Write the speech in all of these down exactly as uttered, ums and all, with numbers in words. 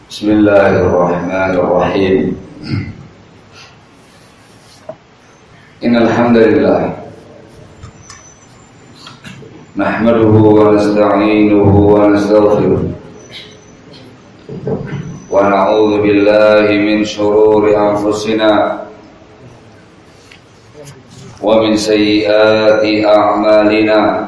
Bismillahirrahmanirrahim. Innal hamdalillah nahmaduhu wa nasta'inuhu wa nastaghfiruh wa na'udzu billahi min shururi anfusina wa min sayyiati a'malina.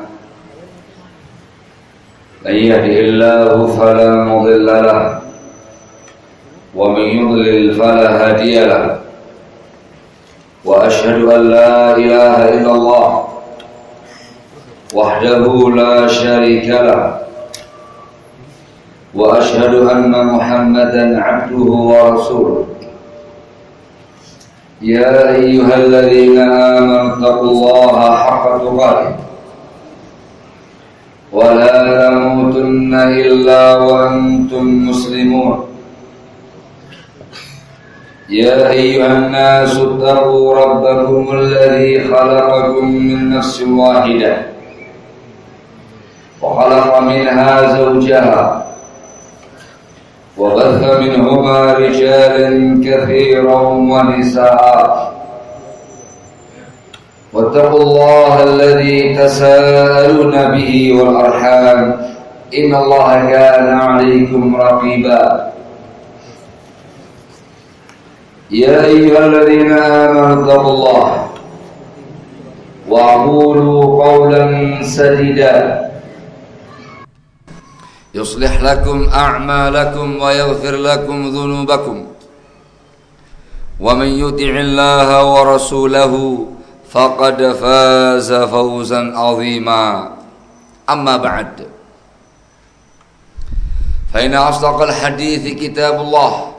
Man yahdihillahu fala mudilla lahu ومن يضلل فلا هادي له وأشهد أن لا إله إلا الله وحده لا شريك له وأشهد أن محمدا عبده ورسوله. يا أيها الذين آمنوا اتقوا الله حق تقاته ولا تموتن إلا وأنتم مسلمون. يا أيها الناس اتقوا ربكم الذي خلقكم من نفس واحدة وخلق منها زوجها وبث منهما رجالا كثيرا ونساء واتقوا الله الذي تساءلون به والأرحام إن الله كان عليكم رقيبا. يا أيها الذين آمنوا اتقوا الله وقولوا قولا سديدا يصلح لكم أعمالكم ويغفر لكم ذنوبكم ومن يطع الله ورسوله فقد فاز فوزا عظيما. أما بعد فإن أصدق الحديث كتاب الله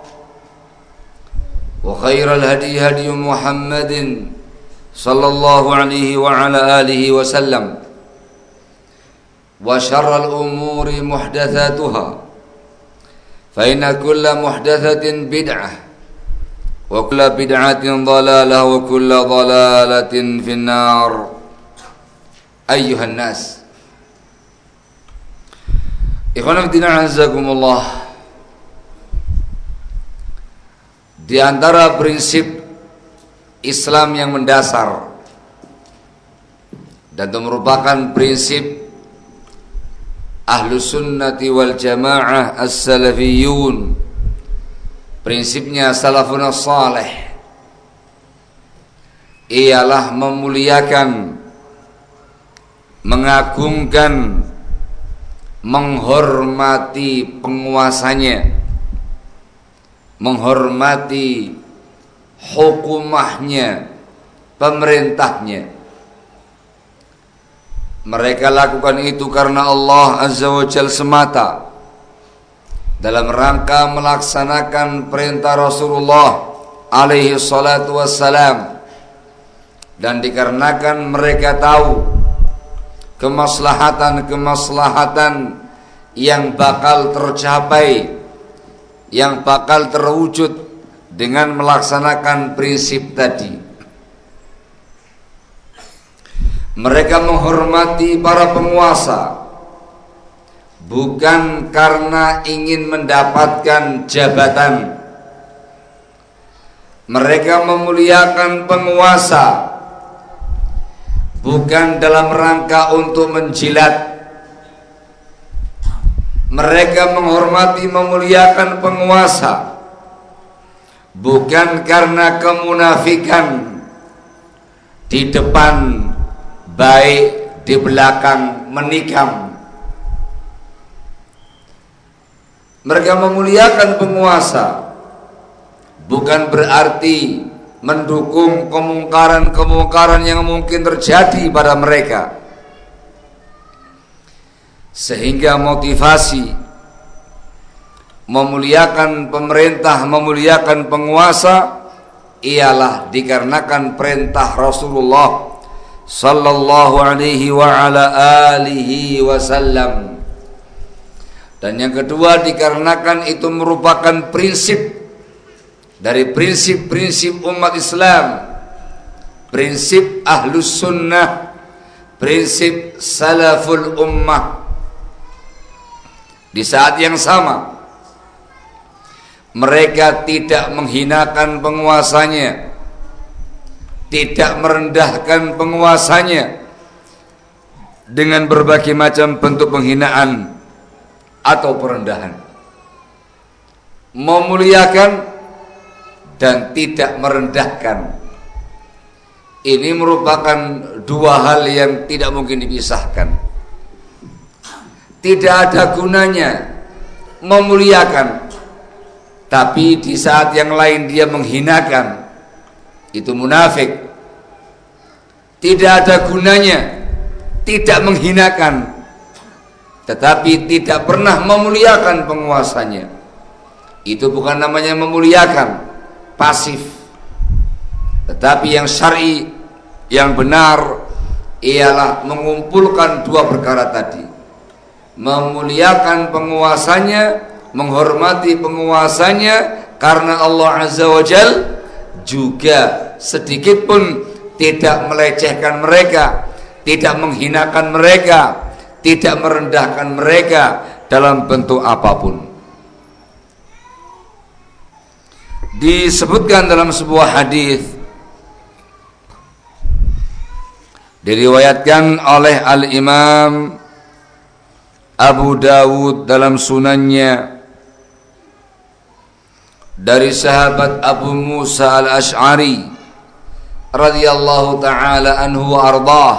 وخير الهدي هدي محمد صلى الله عليه وعلى آله وسلم وشر الأمور محدثاتها فإن كل محدثة بدعة وكل بدعة ضلالة وكل ضلالة في النار. أيها الناس إخوانا الدين أعزكم الله. Di antara prinsip Islam yang mendasar dan itu merupakan prinsip Ahlus Sunnati wal Jamaah As-Salafiyun, prinsipnya salafun salih, ialah memuliakan, mengagungkan, menghormati penguasanya, menghormati hukumahnya, pemerintahnya. Mereka lakukan itu karena Allah Azza wa Jalla semata, dalam rangka melaksanakan perintah Rasulullah alaihi salatu wassalam, dan dikarenakan mereka tahu kemaslahatan-kemaslahatan yang bakal tercapai, yang bakal terwujud dengan melaksanakan prinsip tadi. Mereka menghormati para penguasa bukan karena ingin mendapatkan jabatan. Mereka memuliakan penguasa bukan dalam rangka untuk menjilat. Mereka menghormati, memuliakan penguasa bukan karena kemunafikan, di depan baik, di belakang menikam. Mereka memuliakan penguasa bukan berarti mendukung kemungkaran-kemungkaran yang mungkin terjadi pada mereka. Sehingga motivasi memuliakan pemerintah, memuliakan penguasa ialah dikarenakan perintah Rasulullah sallallahu alaihi wa ala alihi wasallam. Dan yang kedua, dikarenakan itu merupakan prinsip dari prinsip-prinsip umat Islam, prinsip Ahlus Sunnah, prinsip Salaful Ummah. Di saat yang sama mereka tidak menghinakan penguasanya, tidak merendahkan penguasanya dengan berbagai macam bentuk penghinaan atau perendahan. Memuliakan dan tidak merendahkan, ini merupakan dua hal yang tidak mungkin dipisahkan. Tidak ada gunanya memuliakan, tapi di saat yang lain dia menghinakan, itu munafik. Tidak ada gunanya tidak menghinakan, tetapi tidak pernah memuliakan penguasanya, itu bukan namanya memuliakan, pasif. Tetapi yang syar'i, yang benar ialah mengumpulkan dua perkara tadi. Memuliakan penguasanya, menghormati penguasanya, karena Allah Azza wa Jal juga sedikit pun tidak melecehkan mereka, tidak menghinakan mereka, tidak merendahkan mereka dalam bentuk apapun. Disebutkan dalam sebuah hadis, diriwayatkan oleh Al-Imam Abu Dawud dalam sunannya dari sahabat Abu Musa Al-Ash'ari radhiyallahu ta'ala anhu wa ardhah,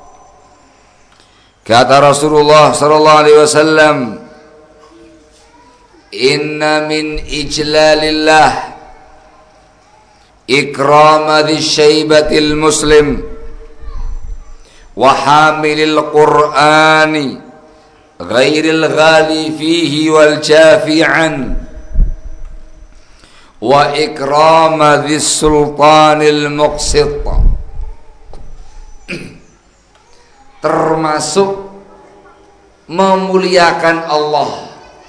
kata Rasulullah sallallahu alaihi wasallam, inna min ijlalillah ikrama dhi syaibatil muslim wa hamilil qur'ani ghairil ghali fihi wal jafi'an wa ikrama dhis sultanil muqsit. Termasuk memuliakan Allah,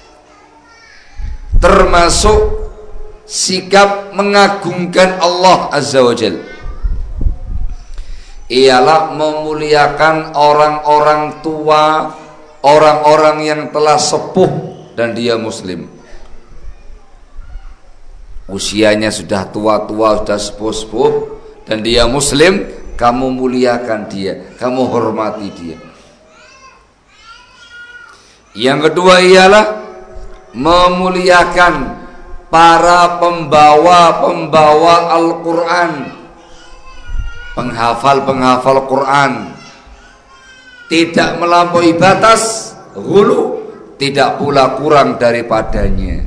termasuk sikap mengagungkan Allah Azza wa Jalla, ialah memuliakan orang-orang tua, orang-orang yang telah sepuh dan dia muslim. Usianya sudah tua-tua, sudah sepuh-sepuh dan dia muslim, kamu muliakan dia, kamu hormati dia. Yang kedua ialah memuliakan para pembawa-pembawa Al-Quran, penghafal-penghafal Quran, tidak melampaui batas, ghulu, tidak pula kurang daripadanya.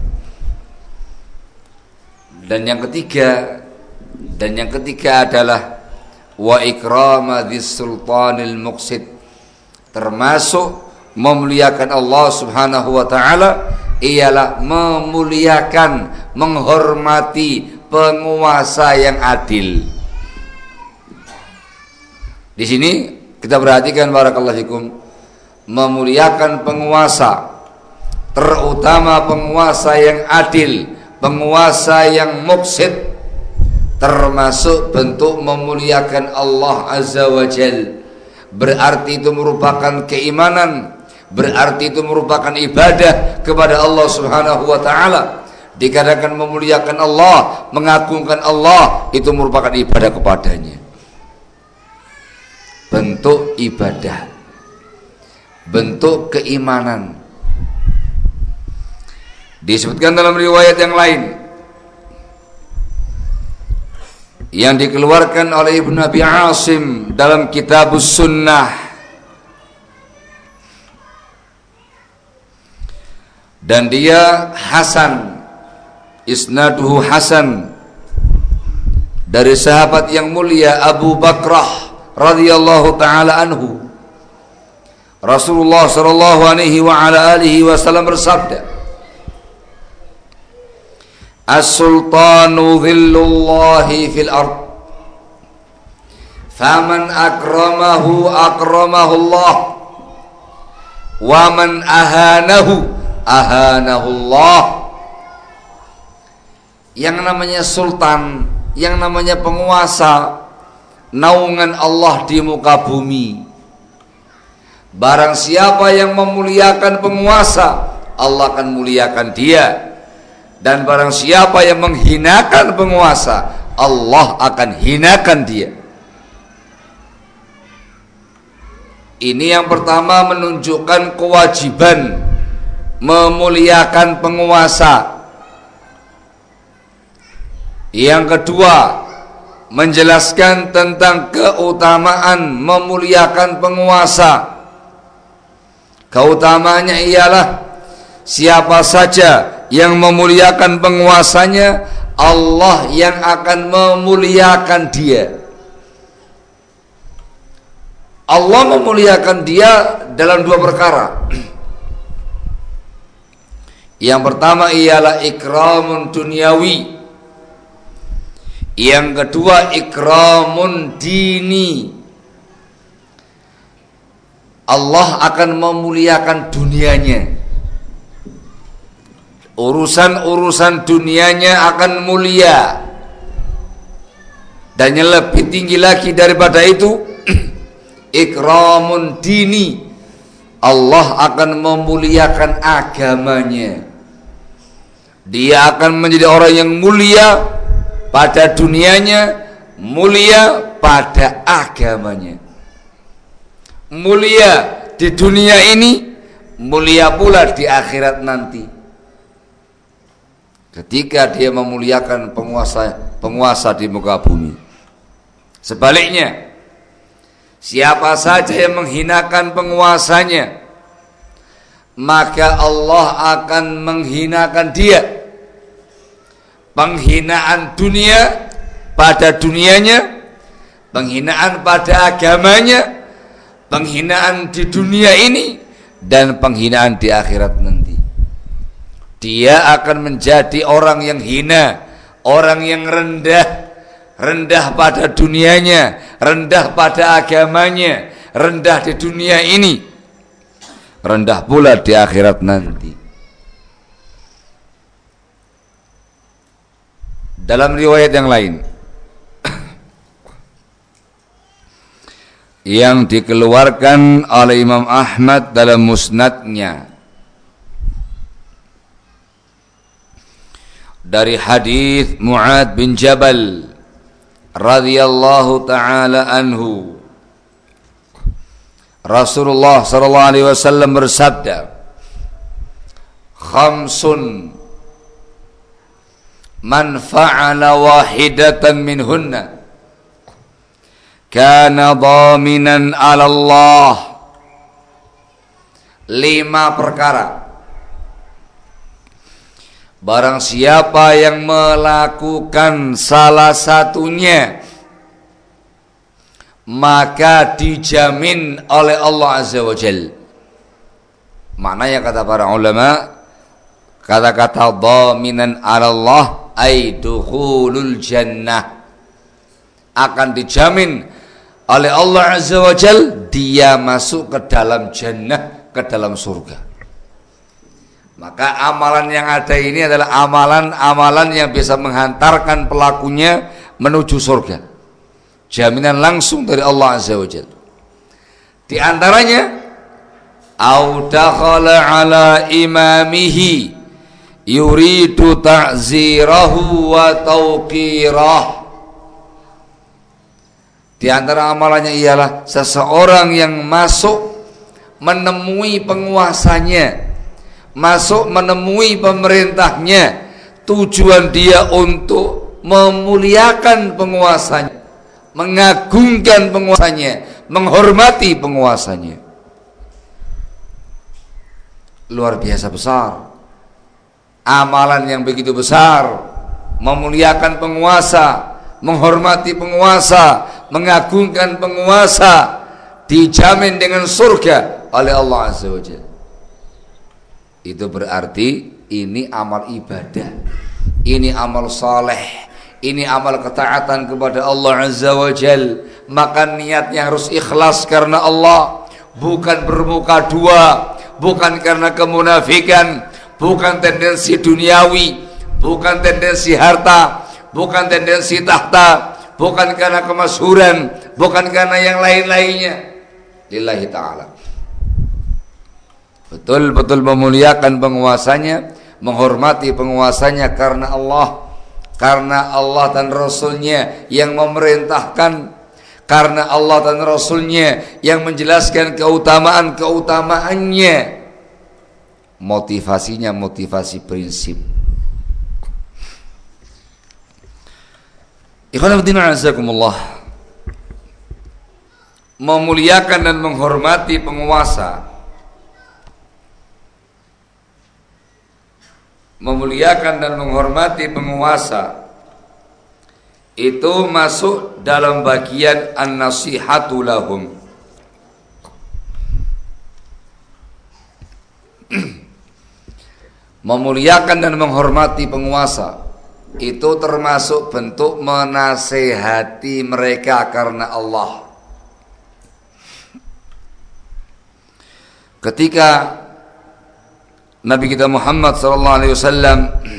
Dan yang ketiga, dan yang ketiga adalah wa ikrama dhis sultanil muqsit, termasuk memuliakan Allah Subhanahu wa taala ialah memuliakan, menghormati penguasa yang adil. Di sini kita perhatikan barakallahu fikum, memuliakan penguasa, terutama penguasa yang adil, penguasa yang muqsit, termasuk bentuk memuliakan Allah Azza wa Jal. Berarti itu merupakan keimanan, berarti itu merupakan ibadah kepada Allah Subhanahu wa taala. Dikatakan memuliakan Allah, mengagungkan Allah, itu merupakan ibadah kepadanya. Bentuk ibadah, bentuk keimanan. Disebutkan dalam riwayat yang lain yang dikeluarkan oleh Ibnu Abi Asim dalam Kitabus Sunnah, dan dia hasan, isnaduhu hasan, dari sahabat yang mulia Abu Bakrah radhiyallahu taala anhu. Rasulullah sallallahu alaihi wa ala alihi wasallam bersabda, as-sultanu dhillullahi fil ard, faman akramahu akramahu Allah, wa man ahanahu ahanahu Allah. Yang namanya sultan, yang namanya penguasa, naungan Allah di muka bumi. Barang siapa yang memuliakan penguasa, Allah akan muliakan dia. Dan barang siapa yang menghinakan penguasa, Allah akan hinakan dia. Ini yang pertama, menunjukkan kewajiban memuliakan penguasa. Yang kedua, menjelaskan tentang keutamaan memuliakan penguasa. Keutamaannya ialah siapa saja yang memuliakan penguasanya, Allah yang akan memuliakan dia. Allah memuliakan dia dalam dua perkara. Yang pertama ialah ikramun dunyawi. Yang kedua ikramun dini. Allah akan memuliakan dunianya. Urusan-urusan dunianya akan mulia. Dan yang lebih tinggi lagi daripada itu, ikramun dini, Allah akan memuliakan agamanya. Dia akan menjadi orang yang mulia pada dunianya, mulia pada agamanya. Mulia di dunia ini, mulia pula di akhirat nanti. Ketika dia memuliakan penguasa penguasa di muka bumi. Sebaliknya, siapa saja yang menghinakan penguasanya, maka Allah akan menghinakan dia. Penghinaan dunia pada dunianya, penghinaan pada agamanya, penghinaan di dunia ini, dan penghinaan di akhirat nanti. Dia akan menjadi orang yang hina, orang yang rendah, rendah pada dunianya, rendah pada agamanya, rendah di dunia ini, rendah pula di akhirat nanti. Dalam riwayat yang lain yang dikeluarkan oleh Imam Ahmad dalam musnadnya dari hadis Mu'adz bin Jabal radhiyallahu taala anhu, Rasulullah sallallahu alaihi wasallam bersabda, khamsun man fa'ala wahidatan minhunna kana dhaminan 'ala Allah. Lima perkara, barang siapa yang melakukan salah satunya, maka dijamin oleh Allah Azza wa Jalla. Maknanya kata para ulama, kata-kata dhaminan 'ala Allah ay dukhulul jannah, akan dijamin oleh Allah Azza wa Jalla dia masuk ke dalam jannah, ke dalam surga. Maka amalan yang ada ini adalah amalan-amalan yang bisa menghantarkan pelakunya menuju surga. Jaminan langsung dari Allah Azza wa Jalla. Di antaranya, au dakhala ala imamihi yuridu ta'zirahu wa tauqirah. Di antara amalannya ialah seseorang yang masuk menemui penguasanya, masuk menemui pemerintahnya, tujuan dia untuk memuliakan penguasanya, mengagungkan penguasanya, menghormati penguasanya. Luar biasa besar amalan yang begitu besar, memuliakan penguasa, menghormati penguasa, mengagungkan penguasa, dijamin dengan surga oleh Allah Azza wa Jalla. Itu berarti ini amal ibadah, ini amal saleh, ini amal ketaatan kepada Allah Azza wa Jalla. Maka niatnya harus ikhlas karena Allah, bukan bermuka dua, bukan karena kemunafikan, bukan tendensi duniawi, bukan tendensi harta, bukan tendensi tahta, bukan karena kemasyhuran, bukan karena yang lain-lainnya. Lillahi ta'ala. Betul-betul memuliakan penguasanya, menghormati penguasanya karena Allah, karena Allah dan Rasulnya yang memerintahkan, karena Allah dan Rasulnya yang menjelaskan keutamaan-keutamaannya. Motivasinya motivasi prinsip. Ikhwan fillah azakumullah, memuliakan dan menghormati penguasa, memuliakan dan menghormati penguasa itu masuk dalam bagian an-nasihatu lahum. Memuliakan dan menghormati penguasa itu termasuk bentuk menasehati mereka karena Allah. Ketika Nabi kita Muhammad sallallahu alaihi wasallam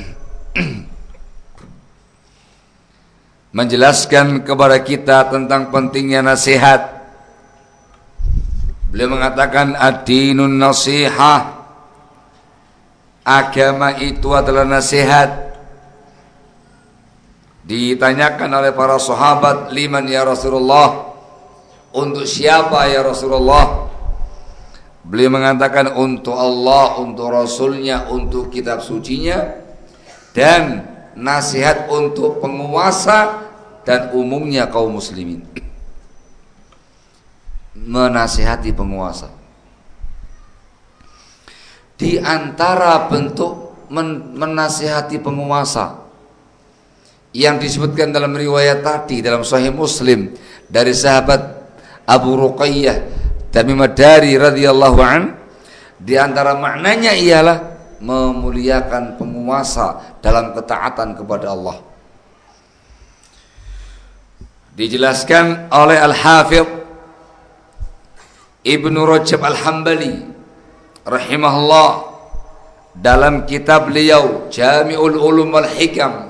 menjelaskan kepada kita tentang pentingnya nasihat, beliau mengatakan ad-dinun nasihah, agama itu adalah nasihat. Ditanyakan oleh para sahabat, liman ya Rasulullah, untuk siapa ya Rasulullah? Beliau mengatakan untuk Allah, untuk Rasulnya, untuk kitab sucinya, dan nasihat untuk penguasa dan umumnya kaum muslimin. Menasihati penguasa. Di antara bentuk men menasihati penguasa yang disebutkan dalam riwayat tadi dalam Sahih Muslim dari sahabat Abu Ruqayyah Tamim ad-Dari radhiyallahu an, di antara maknanya ialah memuliakan penguasa dalam ketaatan kepada Allah. Dijelaskan oleh Al-Hafidh Ibnu Rajab Al-Hambali rahimahullah dalam kitab beliau Jami'ul Ulum wal Hikam,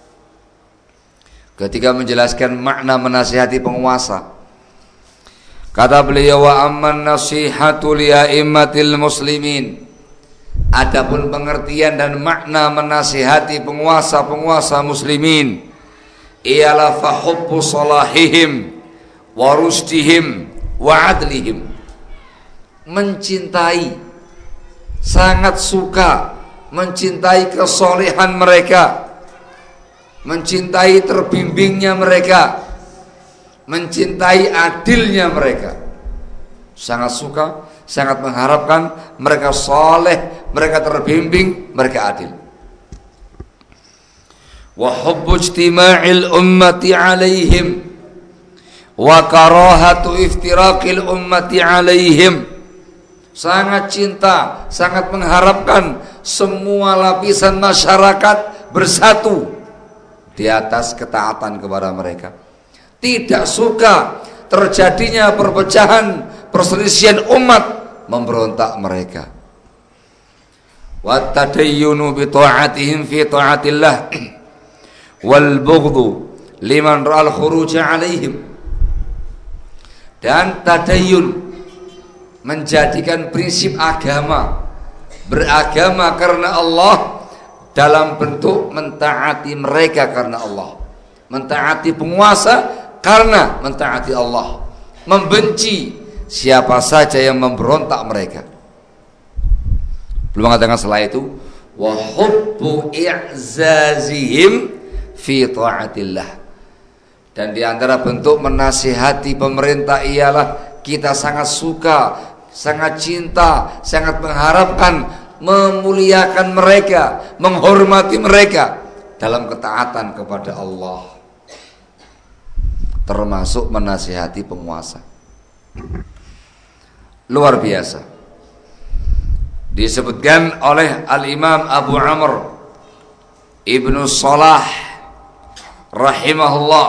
ketika menjelaskan makna menasihati penguasa, kata beliau, wa amman nasihatu li a'immatil muslimin, adapun pengertian dan makna menasihati penguasa-penguasa muslimin ialah fahubbu salahihim wa rusdihim wa adlihim, mencintai, sangat suka mencintai kesolehan mereka, mencintai terbimbingnya mereka, mencintai adilnya mereka. Sangat suka, sangat mengharapkan mereka soleh, mereka terbimbing, mereka adil. Wa hubbu ijtima'il ummati alaihim wa karahatu iftiraqil ummati alaihim, sangat cinta, sangat mengharapkan semua lapisan masyarakat bersatu di atas ketaatan kepada mereka. Tidak suka terjadinya perpecahan, perselisihan umat, memberontak mereka. Wa tadayyunu bi ta'atihim fi ta'atillah wal bughdhu liman ra'al khuruj alaihim, dan tadayyun, menjadikan prinsip agama, beragama karena Allah dalam bentuk mentaati mereka karena Allah, mentaati penguasa karena mentaati Allah, membenci siapa saja yang memberontak mereka. Belum mengatakan setelah itu wa hubbu i'zazihim fi ta'atillah, dan di antara bentuk menasihati pemerintah ialah kita sangat suka, sangat cinta, sangat mengharapkan memuliakan mereka, menghormati mereka dalam ketaatan kepada Allah, termasuk menasihati penguasa. Luar biasa. Disebutkan oleh Al-Imam Abu Amr Ibnu Salah rahimahullah,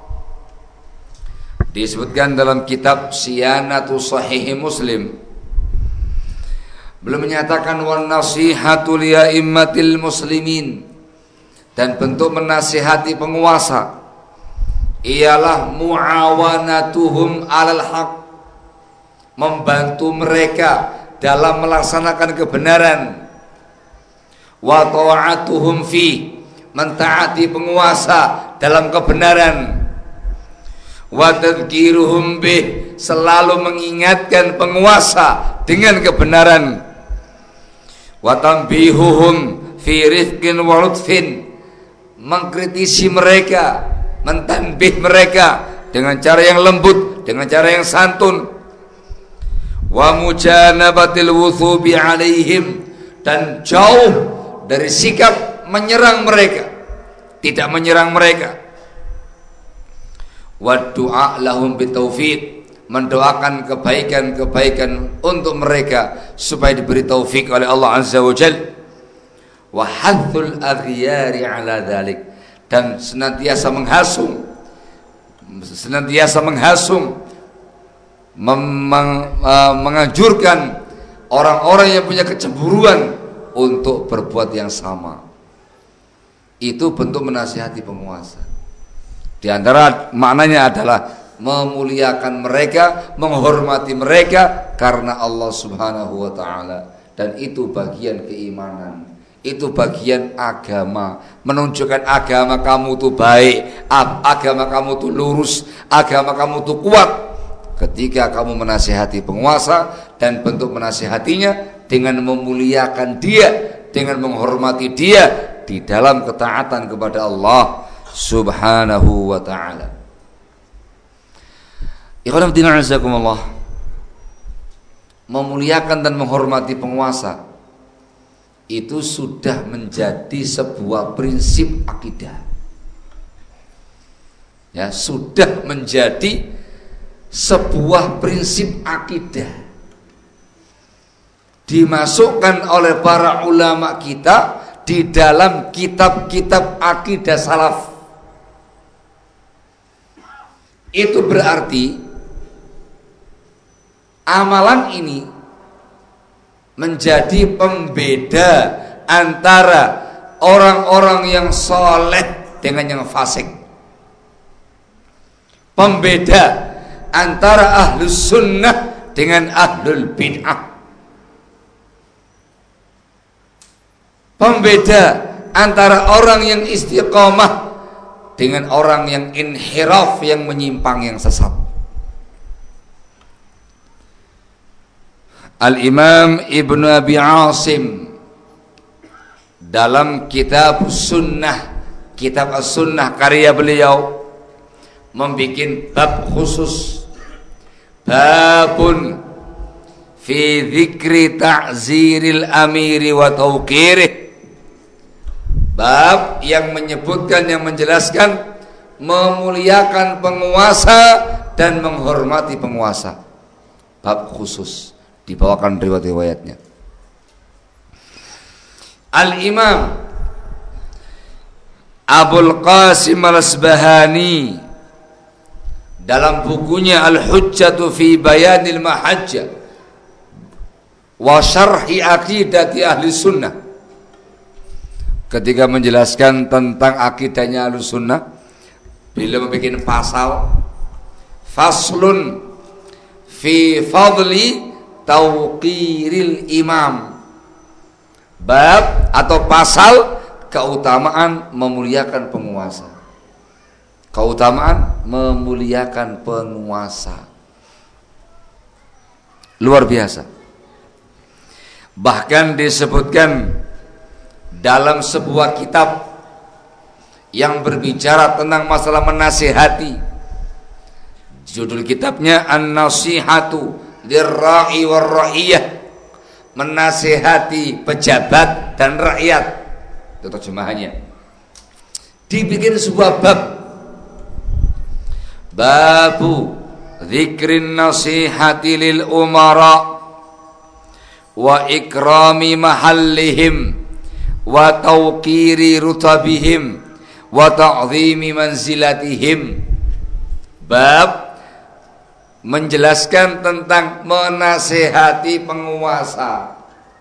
disebutkan dalam kitab Siyanatu Sahih Muslim, belum menyatakan wan nasihatu li a'immatil muslimin, dan bentuk menasihati penguasa ialah muawanatuhum alal haq, membantu mereka dalam melaksanakan kebenaran, wa ta'atuhum fi, mentaati penguasa dalam kebenaran, wa tadhkiruhum bih, selalu mengingatkan penguasa dengan kebenaran, wa tanbihuhum fi rifqin wa lutfin, mengkritisi mereka, mentanbih mereka dengan cara yang lembut, dengan cara yang santun, wa mujanabatil wuthubi alaihim, dan jauh dari sikap menyerang mereka, tidak menyerang mereka, wa du'a lahum bitaufiq, mendoakan kebaikan-kebaikan untuk mereka supaya diberi taufik oleh Allah Azza wa Jalla, wa hathul aghyari ala dhalik, dan senantiasa menghasung senantiasa menghasung memang, uh, menganjurkan orang-orang yang punya kecemburuan untuk berbuat yang sama. Itu bentuk menasihati penguasa. Di antara maknanya adalah memuliakan mereka, menghormati mereka karena Allah Subhanahu wa taala, dan itu bagian keimanan. Itu bagian agama, menunjukkan agama kamu tuh baik, agama kamu tuh lurus, agama kamu tuh kuat ketika kamu menasihati penguasa, dan bentuk menasihatinya dengan memuliakan dia, dengan menghormati dia di dalam ketaatan kepada Allah Subhanahu wa taala. Ikhwan fillah, azakumullah, memuliakan dan menghormati penguasa itu sudah menjadi sebuah prinsip akidah. Ya, sudah menjadi sebuah prinsip akidah, dimasukkan oleh para ulama kita di dalam kitab-kitab akidah salaf. Itu berarti amalan ini menjadi pembeda antara orang-orang yang soleh dengan yang fasik, pembeda antara ahlus sunnah dengan ahlul bid'ah, pembeda antara orang yang istiqamah dengan orang yang inhiraf, yang menyimpang, yang sesat. Al-Imam Ibnu Abi Asim dalam kitab Sunnah, kitab As-Sunnah karya beliau, membikin bab khusus, babun fi dzikri ta'ziril amiri wa tauqirih, bab yang menyebutkan, yang menjelaskan memuliakan penguasa dan menghormati penguasa. Bab khusus, dibawakan riwayat-riwayatnya. Al-Imam Abul Qasim Al-Asbahani dalam bukunya Al-Hujjatu fi Bayanil Mahajjah wa Syarhi Aqidati Ahli Sunnah, ketika menjelaskan tentang akidahnya Ahli Sunnah, beliau membuat pasal faslun fi fadli tauqiril imam, bab atau pasal keutamaan memuliakan penguasa. Keutamaan memuliakan penguasa luar biasa. Bahkan disebutkan dalam sebuah kitab yang berbicara tentang masalah menasihati, judul kitabnya An-Nasihatu Lirra'i War-Ra'iyah, menasihati pejabat dan rakyat. Itu terjemahannya. Dibikin sebuah bab, babu dzikrin nasihati lil umara wa ikrami mahallihim wa tauqiri rutabihim wa ta'zimi manzilatihim. Bab menjelaskan tentang menasihati penguasa,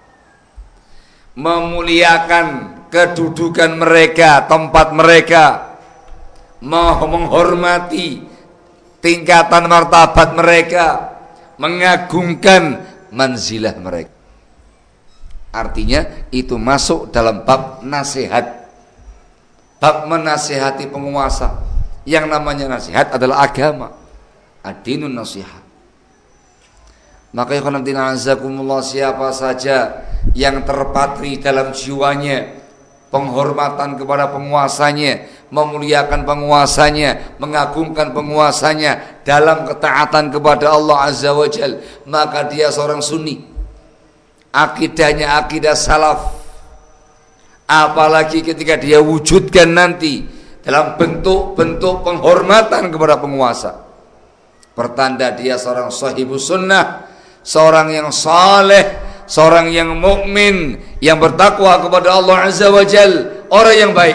memuliakan kedudukan mereka, tempat mereka, menghormati tingkatan martabat mereka, mengagungkan manzilah mereka. Artinya itu masuk dalam bab nasihat, bab menasihati penguasa. Yang namanya nasihat adalah agama, ad-dinun nasihat. Maka ya khonamtina azakumullah, siapa saja yang terpatri dalam jiwanya penghormatan kepada penguasanya, memuliakan penguasanya, mengagungkan penguasanya dalam ketaatan kepada Allah Azza wa Jal, maka dia seorang sunni, akidahnya akidah salaf. Apalagi ketika dia wujudkan nanti dalam bentuk-bentuk penghormatan kepada penguasa, pertanda dia seorang sahibus sunnah, seorang yang saleh, seorang yang mukmin, yang bertakwa kepada Allah Azza wa Jal, orang yang baik.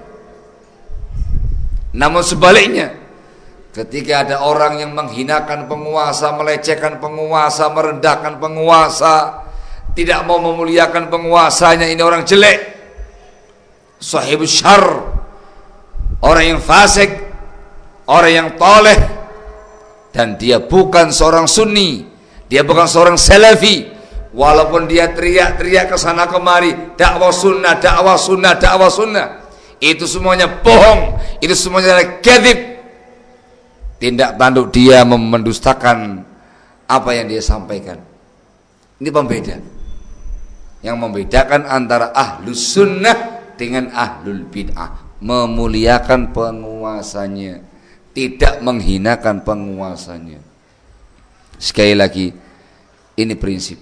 Namun sebaliknya, ketika ada orang yang menghinakan penguasa, melecehkan penguasa, merendahkan penguasa, tidak mau memuliakan penguasanya, ini orang jelek, sahibus syarr, orang yang fasik, orang yang toleh, dan dia bukan seorang sunni, dia bukan seorang salafi. Walaupun dia teriak-teriak ke sana kemari, dakwah sunnah, dakwah sunnah, dakwah sunnah, itu semuanya bohong, itu semuanya adalah kadzib. Tindak tanduk dia mendustakan apa yang dia sampaikan. Ini pembeda. Yang membedakan antara ahlus sunnah dengan ahlul bid'ah, memuliakan penguasanya, tidak menghinakan penguasanya. Sekali lagi, ini prinsip.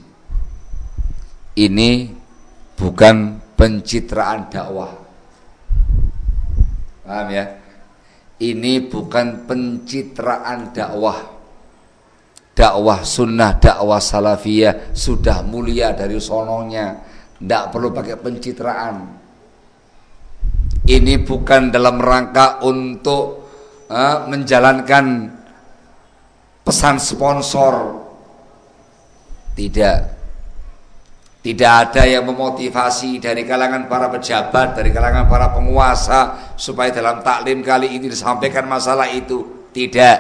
Ini bukan pencitraan dakwah. Paham ya? Ini bukan pencitraan dakwah. Dakwah sunnah, dakwah salafiyah sudah mulia dari sononya, tidak perlu pakai pencitraan. Ini bukan dalam rangka untuk uh, menjalankan pesan sponsor. Tidak. Tidak ada yang memotivasi dari kalangan para pejabat, dari kalangan para penguasa supaya dalam taklim kali ini disampaikan masalah itu. Tidak.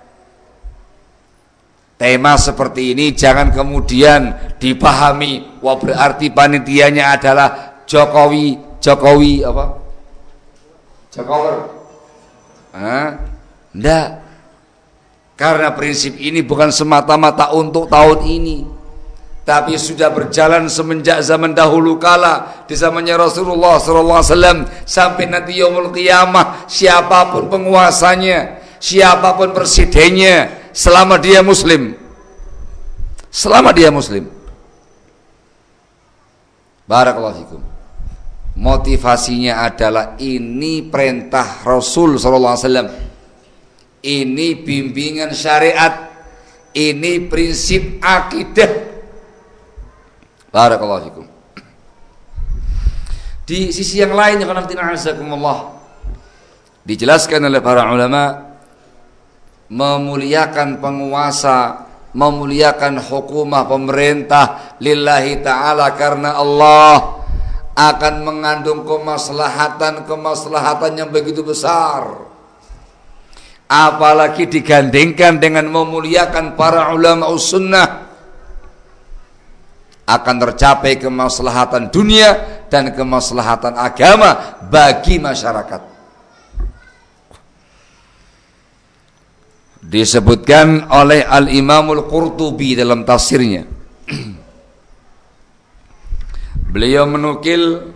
Tema seperti ini jangan kemudian dipahami, wah berarti panitianya adalah Jokowi, Jokowi apa? Jokowi. Hah? Enggak. Karena prinsip ini bukan semata-mata untuk tahun ini, tapi sudah berjalan semenjak zaman dahulu kala, di zamannya Rasulullah sallallahu alaihi wasallam sampai nanti yaumul qiyamah. Siapapun penguasanya, siapapun presidennya, selama dia muslim, selama dia muslim, barakallahu fikum, motivasinya adalah ini perintah Rasul sallallahu alaihi wasallam, ini bimbingan syariat, ini prinsip akidah. Barakallahu fikum. Di sisi yang lain, ya khonaftina azakumullah, dijelaskan oleh para ulama, memuliakan penguasa, memuliakan hukumah pemerintah lillahi ta'ala, karena Allah akan mengandung kemaslahatan-kemaslahatan yang begitu besar. Apalagi digandengkan dengan memuliakan para ulama sunnah, akan tercapai kemaslahatan dunia dan kemaslahatan agama bagi masyarakat. Disebutkan oleh Al-Imamul Qurtubi dalam tafsirnya. Beliau menukil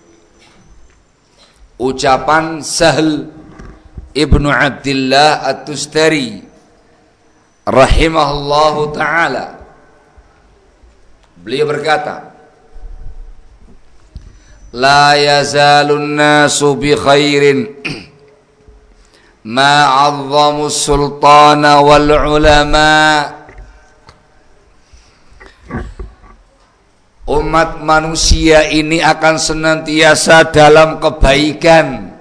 ucapan Sahl Ibnu Abdillah At-Tustari rahimahullahu ta'ala. Beliau berkata, la yazalun nasu bi khairin ma'azzamu sultana wal ulama. Umat manusia ini akan senantiasa dalam kebaikan.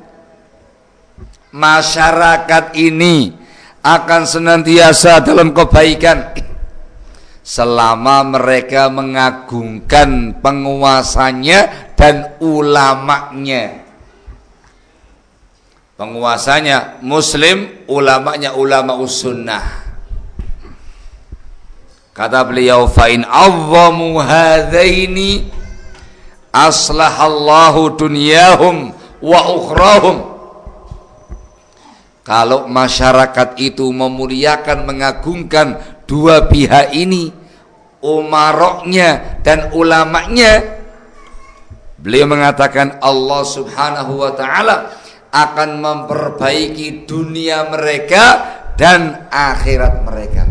Masyarakat ini akan senantiasa dalam kebaikan selama mereka mengagungkan penguasanya dan ulamanya. Penguasanya muslim, ulamanya ulama sunnah. Kata beliau, fa in azzamu hadaini aslahallahu dunyahum wa ukhrahum. Kalau masyarakat itu memuliakan, mengagungkan dua pihak ini, umaroknya dan ulamanya, beliau mengatakan Allah subhanahu wa ta'ala akan memperbaiki dunia mereka dan akhirat mereka.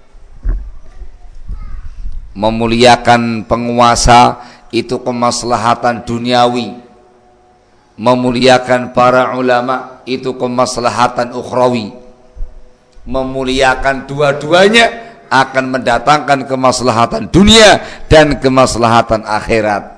Memuliakan penguasa itu kemaslahatan duniawi, memuliakan para ulama itu kemaslahatan ukhrawi. Memuliakan dua-duanya akan mendatangkan kemaslahatan dunia dan kemaslahatan akhirat.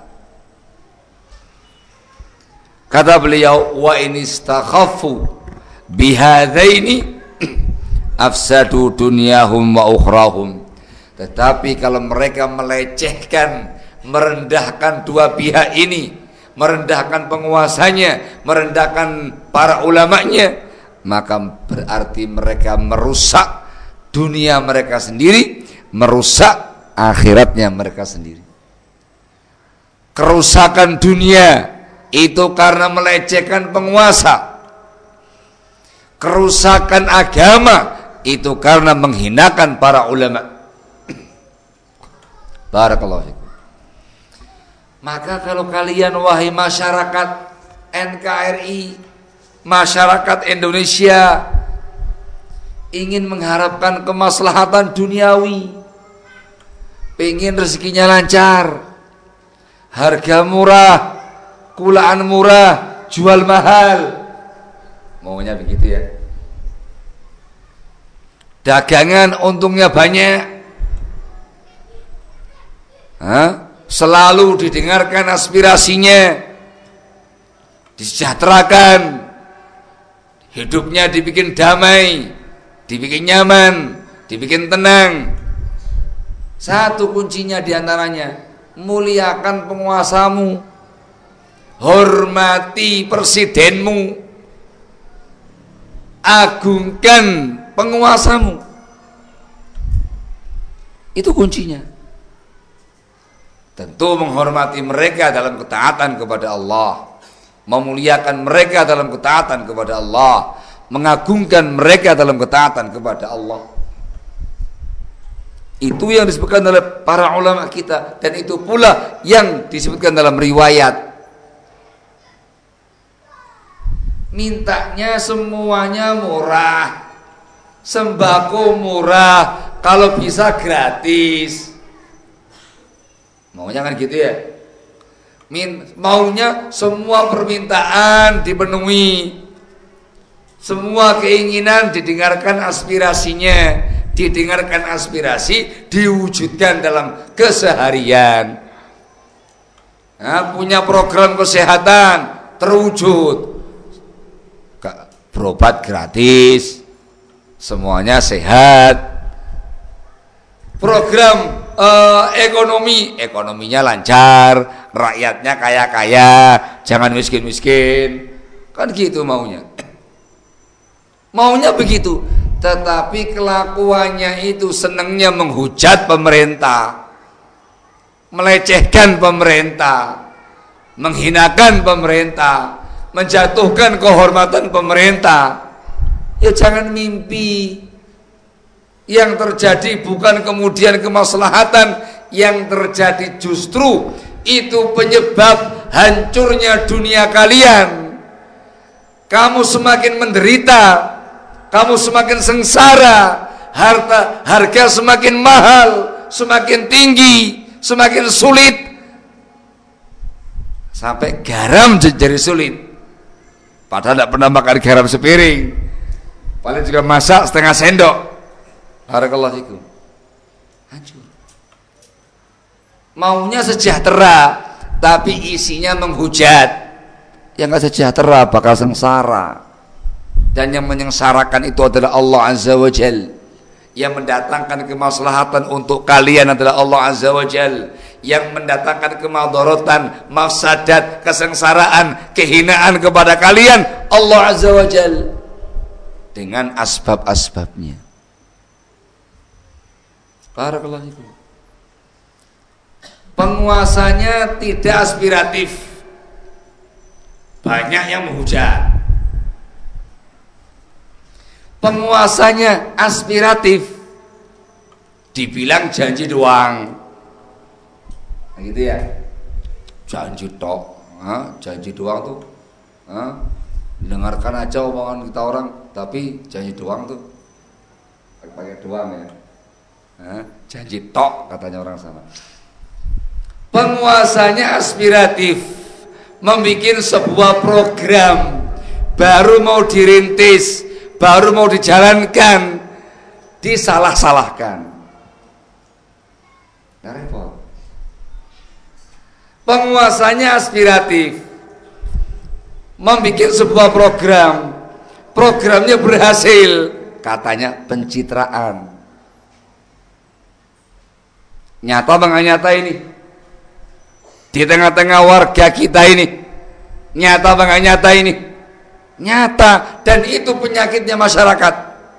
Kata beliau, wa in istakhaffu bihadaini afsadu dunyahum wa ukhrahum. Tetapi kalau mereka melecehkan, merendahkan dua pihak ini, merendahkan penguasanya, merendahkan para ulamanya, maka berarti mereka merusak dunia mereka sendiri, merusak akhiratnya mereka sendiri. Kerusakan dunia itu karena melecehkan penguasa. Kerusakan agama itu karena menghinakan para ulama. Barakallahu fikum. Maka kalau kalian wahai masyarakat N K R I, masyarakat Indonesia, ingin mengharapkan kemaslahatan duniawi, pengen rezekinya lancar, harga murah, kulaan murah, jual mahal, maunya begitu ya. Dagangan untungnya banyak, Hah? Selalu didengarkan aspirasinya, disejahterakan, hidupnya dibikin damai, dibikin nyaman, dibikin tenang. Satu kuncinya diantaranya, muliakan penguasamu, hormati presidenmu, agungkan penguasamu. Itu kuncinya. Tentu menghormati mereka dalam ketaatan kepada Allah, memuliakan mereka dalam ketaatan kepada Allah, mengagungkan mereka dalam ketaatan kepada Allah. Itu yang disebutkan oleh para ulama kita, dan itu pula yang disebutkan dalam riwayat. Mintanya semuanya murah, sembako murah, kalau bisa gratis. Maunya kan gitu ya. Min, maunya semua permintaan dipenuhi, semua keinginan didengarkan aspirasinya, didengarkan aspirasi, diwujudkan dalam keseharian. Nah, punya program kesehatan terwujud, berobat gratis, semuanya sehat. Program uh, ekonomi, ekonominya lancar, rakyatnya kaya-kaya, jangan miskin-miskin. Kan gitu maunya. Maunya begitu. Tetapi kelakuannya itu senangnya menghujat pemerintah, melecehkan pemerintah, menghinakan pemerintah, menjatuhkan kehormatan pemerintah. Ya jangan mimpi. Yang terjadi bukan kemudian kemaslahatan, yang terjadi justru itu penyebab hancurnya dunia kalian. Kamu semakin menderita, kamu semakin sengsara, harta harga semakin mahal, semakin tinggi, semakin sulit, sampai garam jadi sulit. Padahal tidak pernah makan garam sepiring, paling juga masak setengah sendok. Barakallahu fikum. Hancur. Maunya sejahtera, tapi isinya menghujat. Yang nggak sejahtera bakal sengsara. Dan yang menyengsarakan itu adalah Allah Azza wa Jal. Yang mendatangkan kemaslahatan untuk kalian adalah Allah Azza wa Jal. Yang mendatangkan kemadharatan, mafsadat, kesengsaraan, kehinaan kepada kalian Allah Azza wa Jal, dengan asbab-asbabnya. Barakallahu fikum. penguasanya tidak aspiratif, banyak yang menghujat. Penguasanya aspiratif, dibilang janji doang, nah, gitu ya, janji tok, ha? Janji doang tuh, ha? Dengarkan aja omongan kita orang, tapi janji doang tuh, pakai doang ya, ha? Janji tok katanya orang sana. Penguasanya aspiratif, membuat sebuah program baru mau dirintis, baru mau dijalankan, disalah-salahkan. Nah, repot. Penguasanya aspiratif, membuat sebuah program, programnya berhasil, katanya pencitraan. Nyata bang nyata ini di tengah-tengah warga kita ini, nyata bang nyata ini, nyata, dan itu penyakitnya masyarakat.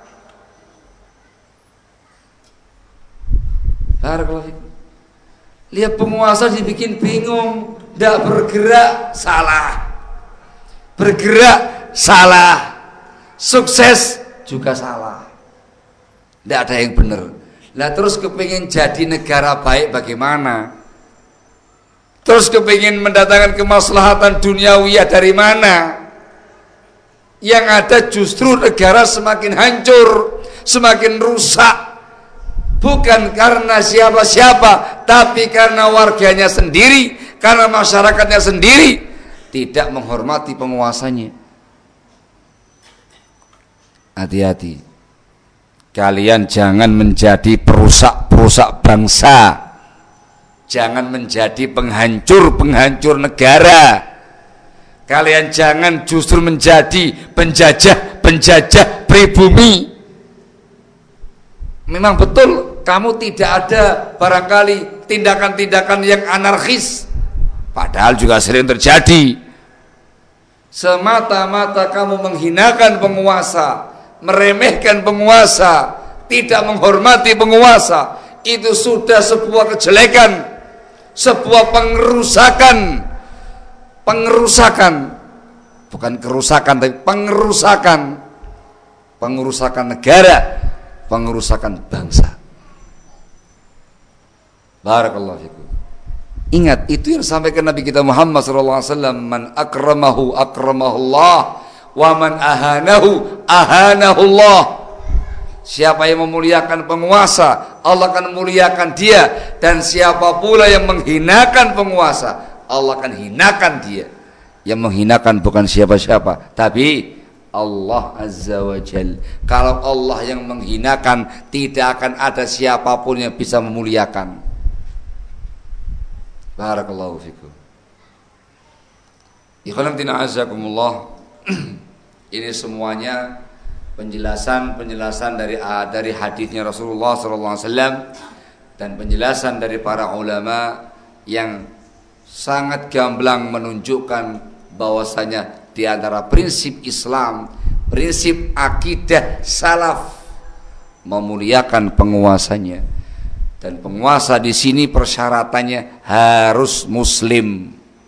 Lihat penguasa dibikin bingung, tidak bergerak salah, bergerak salah, sukses juga salah, tidak ada yang benar. Lah terus kepingin jadi negara baik bagaimana? Terus kepingin mendatangkan kemaslahatan duniawiyah dari mana? Yang ada justru negara semakin hancur, semakin rusak. Bukan karena siapa-siapa, tapi karena warganya sendiri, karena masyarakatnya sendiri tidak menghormati penguasanya. Hati-hati, kalian jangan menjadi perusak-perusak bangsa, jangan menjadi penghancur-penghancur negara. Kalian jangan justru menjadi penjajah-penjajah pribumi. Memang betul kamu tidak ada barangkali tindakan-tindakan yang anarkis, padahal juga sering terjadi. Semata-mata kamu menghinakan penguasa, meremehkan penguasa, tidak menghormati penguasa, itu sudah sebuah kejelekan, sebuah pengerusakan, pengerusakan, bukan kerusakan tapi pengerusakan, pengerusakan negara, pengerusakan bangsa. Barakallahu fikum. Ingat, itu yang sampaikan Nabi kita Muhammad sallallahu alaihi wasallam, man akramahu akramahullah wa man ahanahu ahanahullah. Siapa yang memuliakan penguasa, Allah akan memuliakan dia, dan siapa pula yang menghinakan penguasa, Allah akan hinakan dia. Yang menghinakan bukan siapa-siapa, tapi Allah Azza wa Jal. Kalau Allah yang menghinakan, tidak akan ada siapapun yang bisa memuliakan. Barakallahu fikum. Ikhwan fillah azakumullah. Ini semuanya penjelasan-penjelasan dari dari hadisnya Rasulullah sallallahu alaihi wasallam dan penjelasan dari para ulama yang sangat gamblang menunjukkan bahwasanya di antara prinsip Islam, prinsip akidah salaf, memuliakan penguasanya. Dan penguasa di sini persyaratannya harus muslim.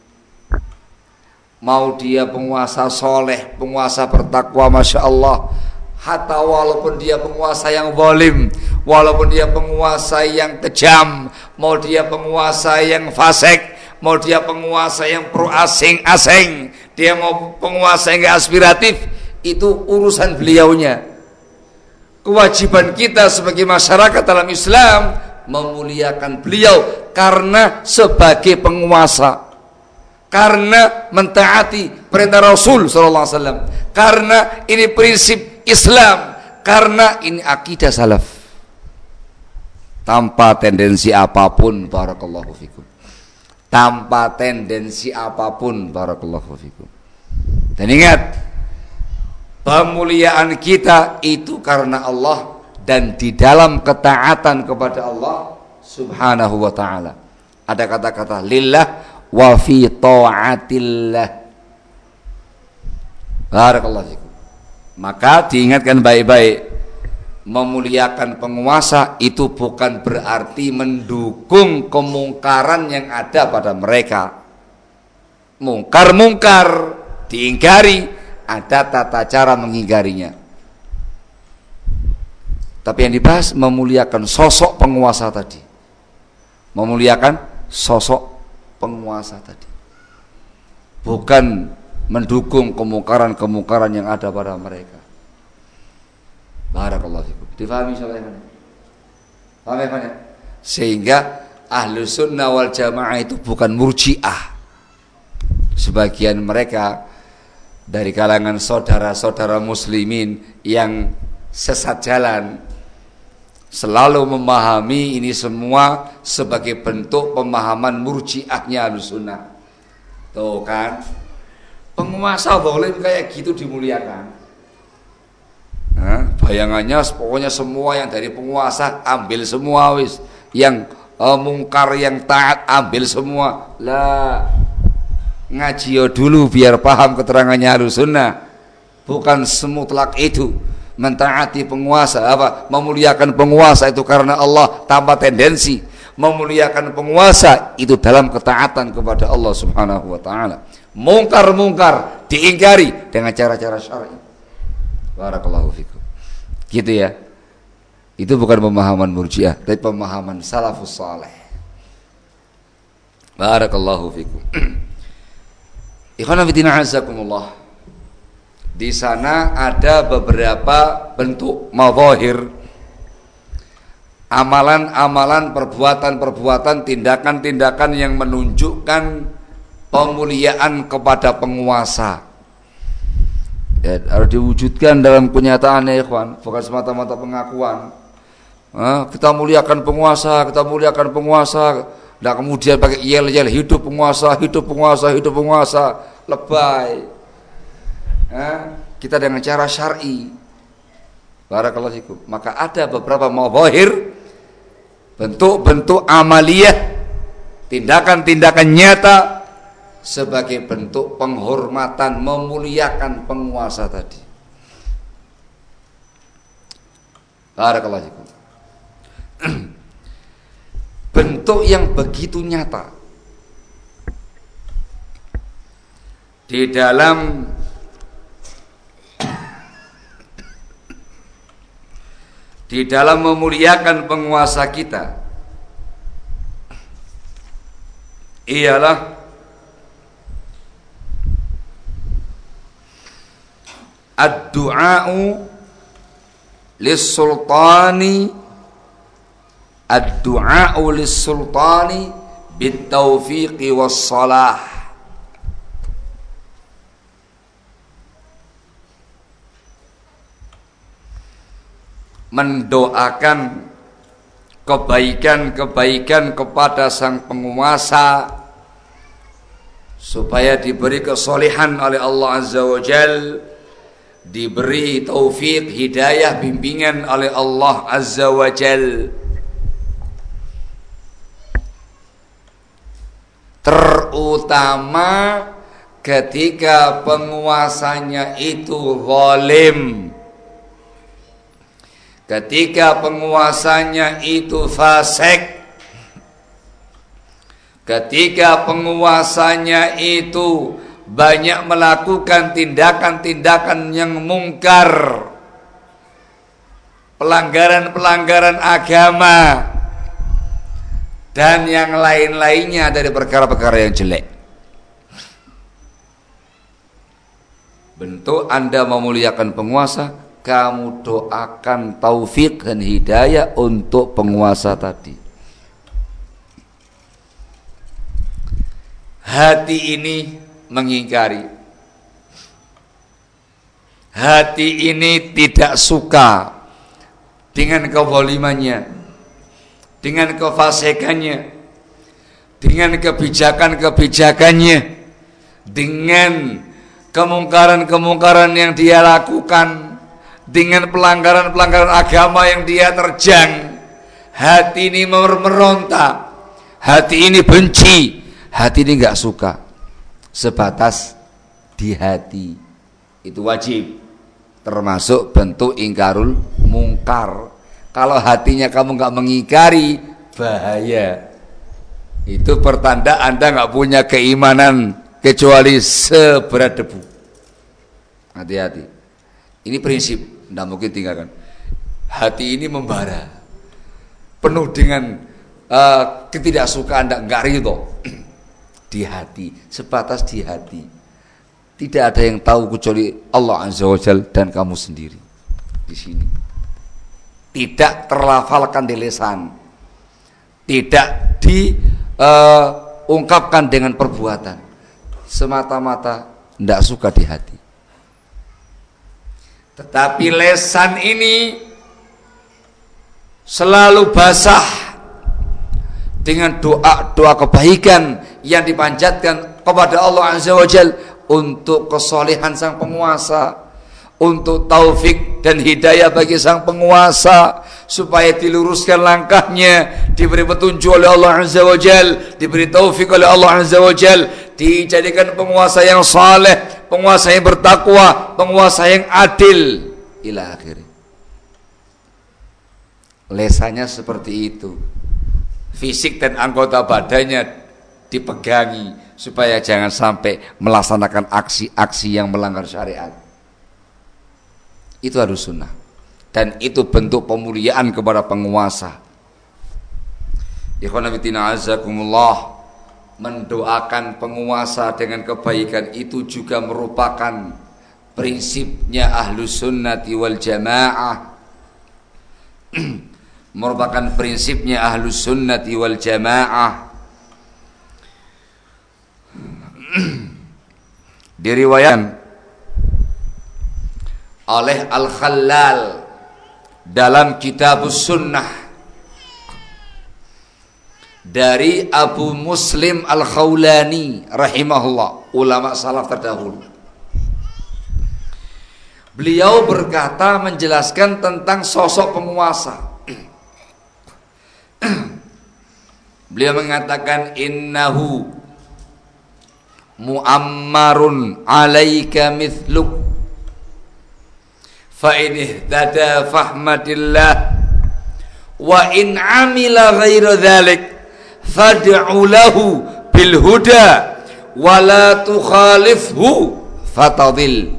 Mau dia penguasa soleh, penguasa bertakwa, masya Allah, hatta walaupun dia penguasa yang zalim, walaupun dia penguasa yang kejam, mau dia penguasa yang fasik, mau dia penguasa yang pro asing-asing, dia mau penguasa yang aspiratif, itu urusan beliaunya. Kewajiban kita sebagai masyarakat dalam Islam memuliakan beliau karena sebagai penguasa, karena mentaati perintah Rasul sallallahu alaihi wasallam, karena ini prinsip Islam, karena ini akidah salaf. Tanpa tendensi apapun, barakallahu fikum. Tanpa tendensi apapun, barakallahu fikum. Dan ingat, pemuliaan kita itu karena Allah dan di dalam ketaatan kepada Allah Subhanahu wa ta'ala. Ada kata-kata lillah wa fi ta'atillah. Barakallahu fikum. Maka diingatkan baik-baik, memuliakan penguasa itu bukan berarti mendukung kemungkaran yang ada pada mereka. Mungkar-mungkar diingkari, ada tata cara mengingkarinya. Tapi yang dibahas memuliakan sosok penguasa tadi. Memuliakan sosok penguasa tadi. Bukan mendukung kemungkaran-kemungkaran yang ada pada mereka. Barakallahu fikum. Difahami insyaallah ya? Paham ya? Sehingga Ahlus Sunnah wal Jamaah itu bukan murji'ah. Sebagian mereka dari kalangan saudara-saudara muslimin yang sesat jalan selalu memahami ini semua sebagai bentuk pemahaman murji'ahnya Ahlus Sunnah. Tuh kan, penguasa boleh kayak gitu dimuliakan. Nah, bayangannya pokoknya semua yang dari penguasa ambil semua wis, yang uh, mungkar yang taat ambil semua. Lah, ngaji dulu biar paham keterangannya Ahlus Sunnah. Bukan semutlak itu mentaati penguasa, apa memuliakan penguasa itu karena Allah tanpa tendensi. Memuliakan penguasa itu dalam ketaatan kepada Allah Subhanahu wa taala. Mungkar-mungkar diingkari dengan cara-cara syar'i. Barakallahu fikum. Gitu ya. Itu bukan pemahaman murji'ah, tapi pemahaman salafus saleh. Barakallahu fikum. Ikhwan fillah azakumullah. Di sana ada beberapa bentuk mazahir, amalan-amalan, perbuatan-perbuatan, tindakan-tindakan yang menunjukkan pemuliaan kepada penguasa. Ya, harus diwujudkan dalam kenyataan ya ikhwan, bukan semata-mata pengakuan. Nah, kita muliakan penguasa, kita muliakan penguasa, nah kemudian pakai yel-yel hidup penguasa, hidup penguasa, hidup penguasa, lebay. Nah, kita dengan cara syar'i. Barakallahu fikum. Maka ada beberapa mazahir, bentuk-bentuk amaliyah, tindakan-tindakan nyata sebagai bentuk penghormatan, memuliakan penguasa tadi. Barakallahu fikum. Bentuk yang begitu nyata di dalam di dalam memuliakan penguasa kita ialah ad-du'a'u lis-sultani ad-du'a'u lis-sultani bit-taufiqi was-salah. Mendoakan kebaikan-kebaikan kepada sang penguasa supaya diberi kesolehan oleh Allah Azza wa Jalla, diberi taufik, hidayah, bimbingan oleh Allah Azza wa Jal. Terutama ketika penguasanya itu zalim, ketika penguasanya itu fasik, ketika penguasanya itu banyak melakukan tindakan-tindakan yang mungkar, pelanggaran-pelanggaran agama, dan yang lain-lainnya dari perkara-perkara yang jelek. Bentuk Anda memuliakan penguasa, kamu doakan taufik dan hidayah untuk penguasa tadi. Hati ini mengingkari, hati ini tidak suka dengan kezalimannya, dengan kefasikannya, dengan kebijakan-kebijakannya, dengan kemungkaran-kemungkaran yang dia lakukan, dengan pelanggaran-pelanggaran agama yang dia terjang. Hati ini meronta, hati ini benci, hati ini nggak suka. Sebatas di hati, itu wajib, termasuk bentuk ingkarul mungkar. Kalau hatinya kamu nggak mengingkari, bahaya. Itu pertanda Anda nggak punya keimanan kecuali seberat debu. Hati-hati. Ini prinsip, tidak mungkin tinggalkan. Hati ini membara, penuh dengan uh, ketidaksukaan, tidak nggak ridho. Di hati, sebatas di hati. Tidak ada yang tahu kecuali Allah Azza wa Jalla dan kamu sendiri. Di sini. Tidak terlafalkan di lisan. Tidak diungkapkan uh, dengan perbuatan. Semata-mata tidak suka di hati. Tetapi lisan ini selalu basah dengan doa-doa kebaikan yang dipanjatkan kepada Allah Azza wa Jalla untuk kesolehan sang penguasa, untuk taufik dan hidayah bagi sang penguasa, supaya diluruskan langkahnya, diberi petunjuk oleh Allah Azza wa Jalla, diberi taufik oleh Allah Azza wa Jalla, dijadikan penguasa yang saleh, penguasa yang bertakwa, penguasa yang adil, ila akhirnya. Lesannya seperti itu. Fisik dan anggota badannya dipegangi supaya jangan sampai melaksanakan aksi-aksi yang melanggar syariat. Itu harus sunnah, dan itu bentuk pemuliaan kepada penguasa. Ikhwan fillah azakumullah, mendoakan penguasa dengan kebaikan itu juga merupakan prinsipnya Ahlus Sunnati wal Jamaah. Merupakan prinsipnya Ahlus Sunnati wal Jamaah. Diriwayatkan oleh Al-Khallal dalam Kitabus Sunnah dari Abu Muslim Al-Khawlani rahimahullah, ulama salaf terdahulu. Beliau berkata menjelaskan tentang sosok penguasa. Beliau mengatakan innahu muammarun alaika mithluk fa in ihtada fahmadillah wa in amila ghaira dhalik fad'u lahu bil huda wa la tukhalifhu fatadil.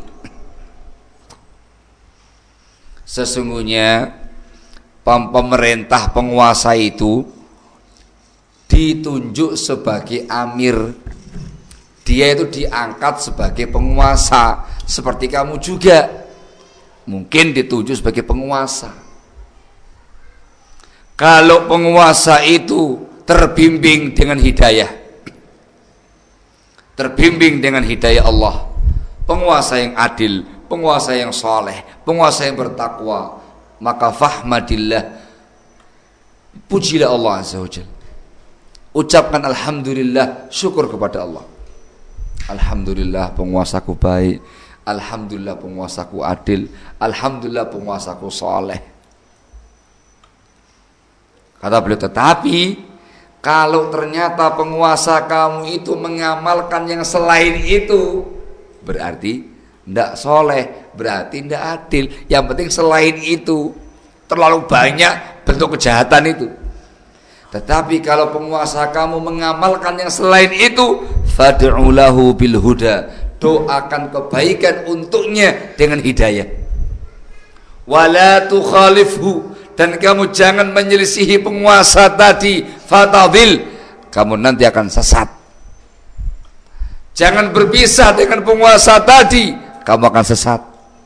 Sesungguhnya pemerintah penguasa itu ditunjuk sebagai amir. Dia itu diangkat sebagai penguasa, seperti kamu juga mungkin ditunjuk sebagai penguasa. Kalau penguasa itu terbimbing dengan hidayah, terbimbing dengan hidayah Allah, penguasa yang adil, penguasa yang soleh, penguasa yang bertakwa, maka fahmadillah, pujilah Allah Azza wa Jalla, ucapkan alhamdulillah, syukur kepada Allah. Alhamdulillah penguasaku baik, alhamdulillah penguasaku adil, alhamdulillah penguasaku soleh. Kata beliau, tetapi kalau ternyata penguasa kamu itu mengamalkan yang selain itu, berarti tidak soleh, berarti tidak adil. Yang penting selain itu, terlalu banyak bentuk kejahatan itu. Tetapi kalau penguasa kamu mengamalkan yang selain itu, fad'u lahu bil huda, doakan kebaikan untuknya dengan hidayah. Wala tukhalifhu, dan kamu jangan menyelisihi penguasa tadi, fatadil, kamu nanti akan sesat. Jangan berpisah dengan penguasa tadi, kamu akan sesat.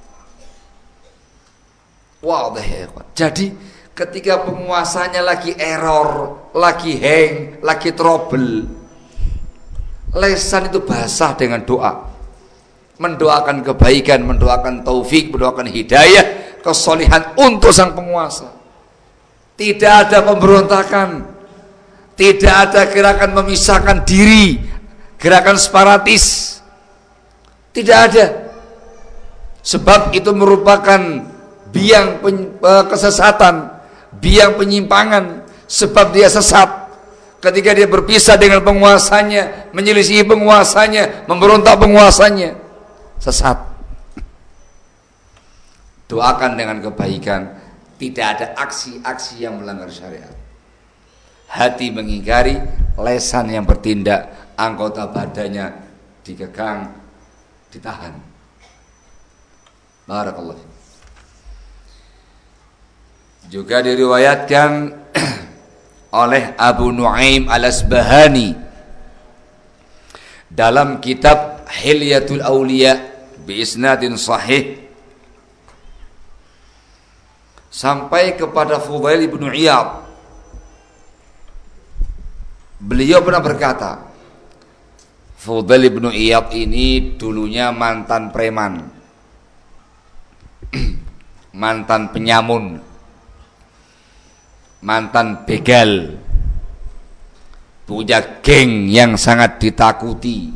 Wadah ya. Jadi ketika penguasanya lagi error, lagi hang, lagi trouble, lesan itu basah dengan doa, mendoakan kebaikan, mendoakan taufik, mendoakan hidayah, kesolihan untuk sang penguasa. Tidak ada pemberontakan, tidak ada gerakan memisahkan diri, gerakan separatis, tidak ada. Sebab itu merupakan biang kesesatan, biang penyimpangan, sebab dia sesat ketika dia berpisah dengan penguasanya, menyelisihi penguasanya, memberontak penguasanya, sesat. Doakan dengan kebaikan, Tidak ada aksi-aksi yang melanggar syariat. Hati mengingkari, lesan yang bertindak, anggota badannya dikekang, ditahan. Barakallah. Juga diriwayatkan oleh Abu Nuaim Al-Asbahani dalam kitab Hilyatul Awliya bi isnadin sahih sampai kepada Fudail ibnu Iyad. Beliau pernah berkata, Fudail ibnu Iyad ini dulunya mantan preman, mantan penyamun, mantan begal, punya geng yang sangat ditakuti.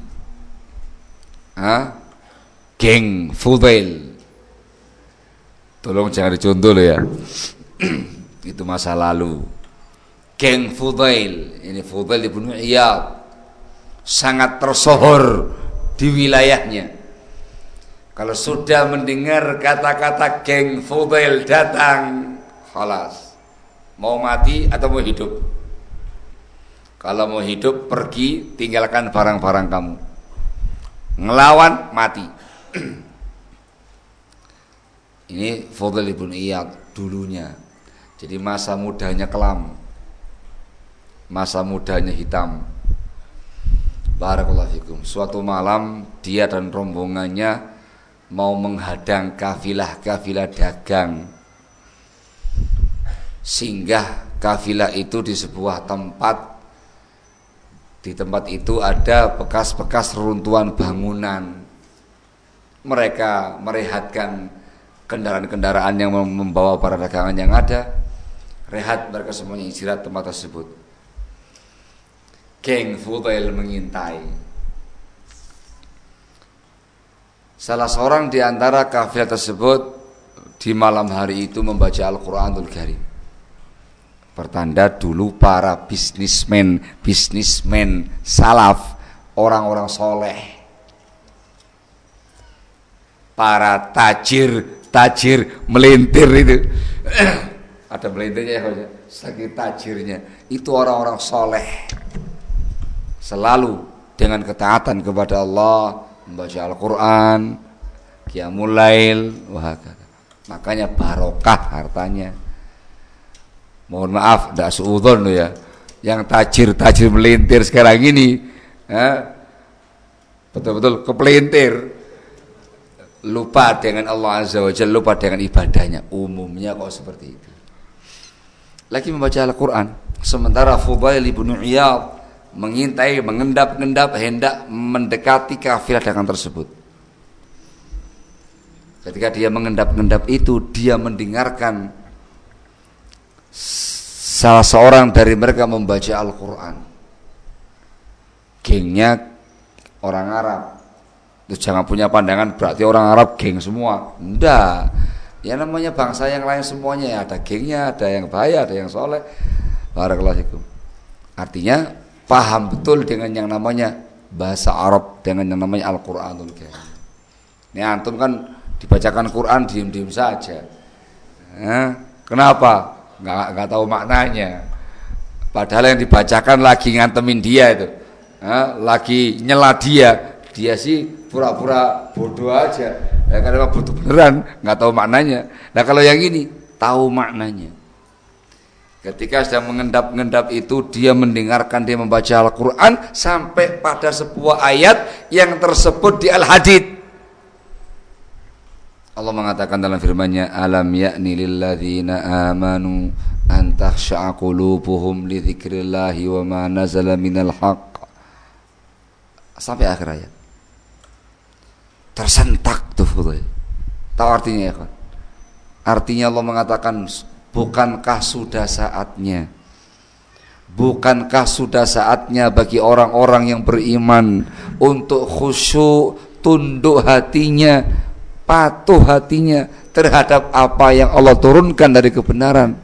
Hah? Geng Fudail. Tolong jangan dicontoh loh ya. Itu masa lalu. Geng Fudail, ini Fudail ibnu Iyad, sangat tersohor di wilayahnya. Kalau sudah mendengar kata-kata geng Fudail datang, khalas, mau mati atau mau hidup. Kalau mau hidup pergi, tinggalkan barang-barang kamu. Ngelawan, mati. Ini Fudail ibnu Iyad dulunya. Jadi masa mudanya kelam, masa mudanya hitam. Barakallahu fikum. Suatu malam dia dan rombongannya mau menghadang kafilah-kafilah dagang. Singgah kafilah itu di sebuah tempat. Di tempat itu ada bekas-bekas reruntuhan bangunan. Mereka merehatkan kendaraan-kendaraan yang membawa para dagangan yang ada. Rehat, mereka semuanya istirahat tempat tersebut. Geng Fudail mengintai. Salah seorang di antara kafilah tersebut di malam hari itu membaca Al-Quranul Karim. Pertanda dulu para bisnismen, bisnismen salaf, orang-orang soleh, para tajir, tajir melintir itu. Ada melintirnya ya, saking tajirnya. Itu orang-orang soleh, selalu dengan ketaatan kepada Allah, membaca Al-Quran, qiyamul lail, wahakata. Makanya barokah hartanya. Mohon maaf, tidak seudon loh ya. Yang tajir-tajir melintir sekarang ini, ya, betul-betul kepelintir, lupa dengan Allah Azza wa Jalla, lupa dengan ibadahnya. Umumnya kok seperti itu. Lagi membaca Al-Quran, sementara Fudail ibnu Iyad mengintai, mengendap-endap, hendak mendekati kafilah dagang tersebut. Ketika dia mengendap-endap itu, dia mendengarkan salah seorang dari mereka membaca Al-Quran. Gengnya orang Arab. Itu jangan punya pandangan berarti orang Arab geng semua. Enggak. Ya namanya bangsa yang lain semuanya ya, ada gengnya, ada yang bahaya, ada yang soleh. Barakallahu fikum. Artinya paham betul dengan yang namanya bahasa Arab, dengan yang namanya Al-Quranul Karim. Ini antum kan dibacakan Quran diem-diem saja. Eh, kenapa? Nggak, nggak tahu maknanya. Padahal yang dibacakan lagi ngantemin dia itu, eh, lagi nyela dia. Dia sih pura-pura bodoh aja. Ya, karena bodoh beneran, nggak tahu maknanya. Nah kalau yang ini tahu maknanya. Ketika sedang mengendap-endap itu, dia mendengarkan, dia membaca Al-Quran sampai pada sebuah ayat yang tersebut di Al-Hadid. Allah mengatakan dalam firman-Nya, alam ya'ni lilladzina amanu an takhsha'a qulubuhum li dzikrillahi wa ma nazala minal haqq. Sampai akhir ayat. Tersentak tuh Fudail. Tahu artinya ya kan? Artinya Allah mengatakan, bukankah sudah saatnya, bukankah sudah saatnya bagi orang-orang yang beriman untuk khusyuk, tunduk hatinya, patuh hatinya terhadap apa yang Allah turunkan dari kebenaran.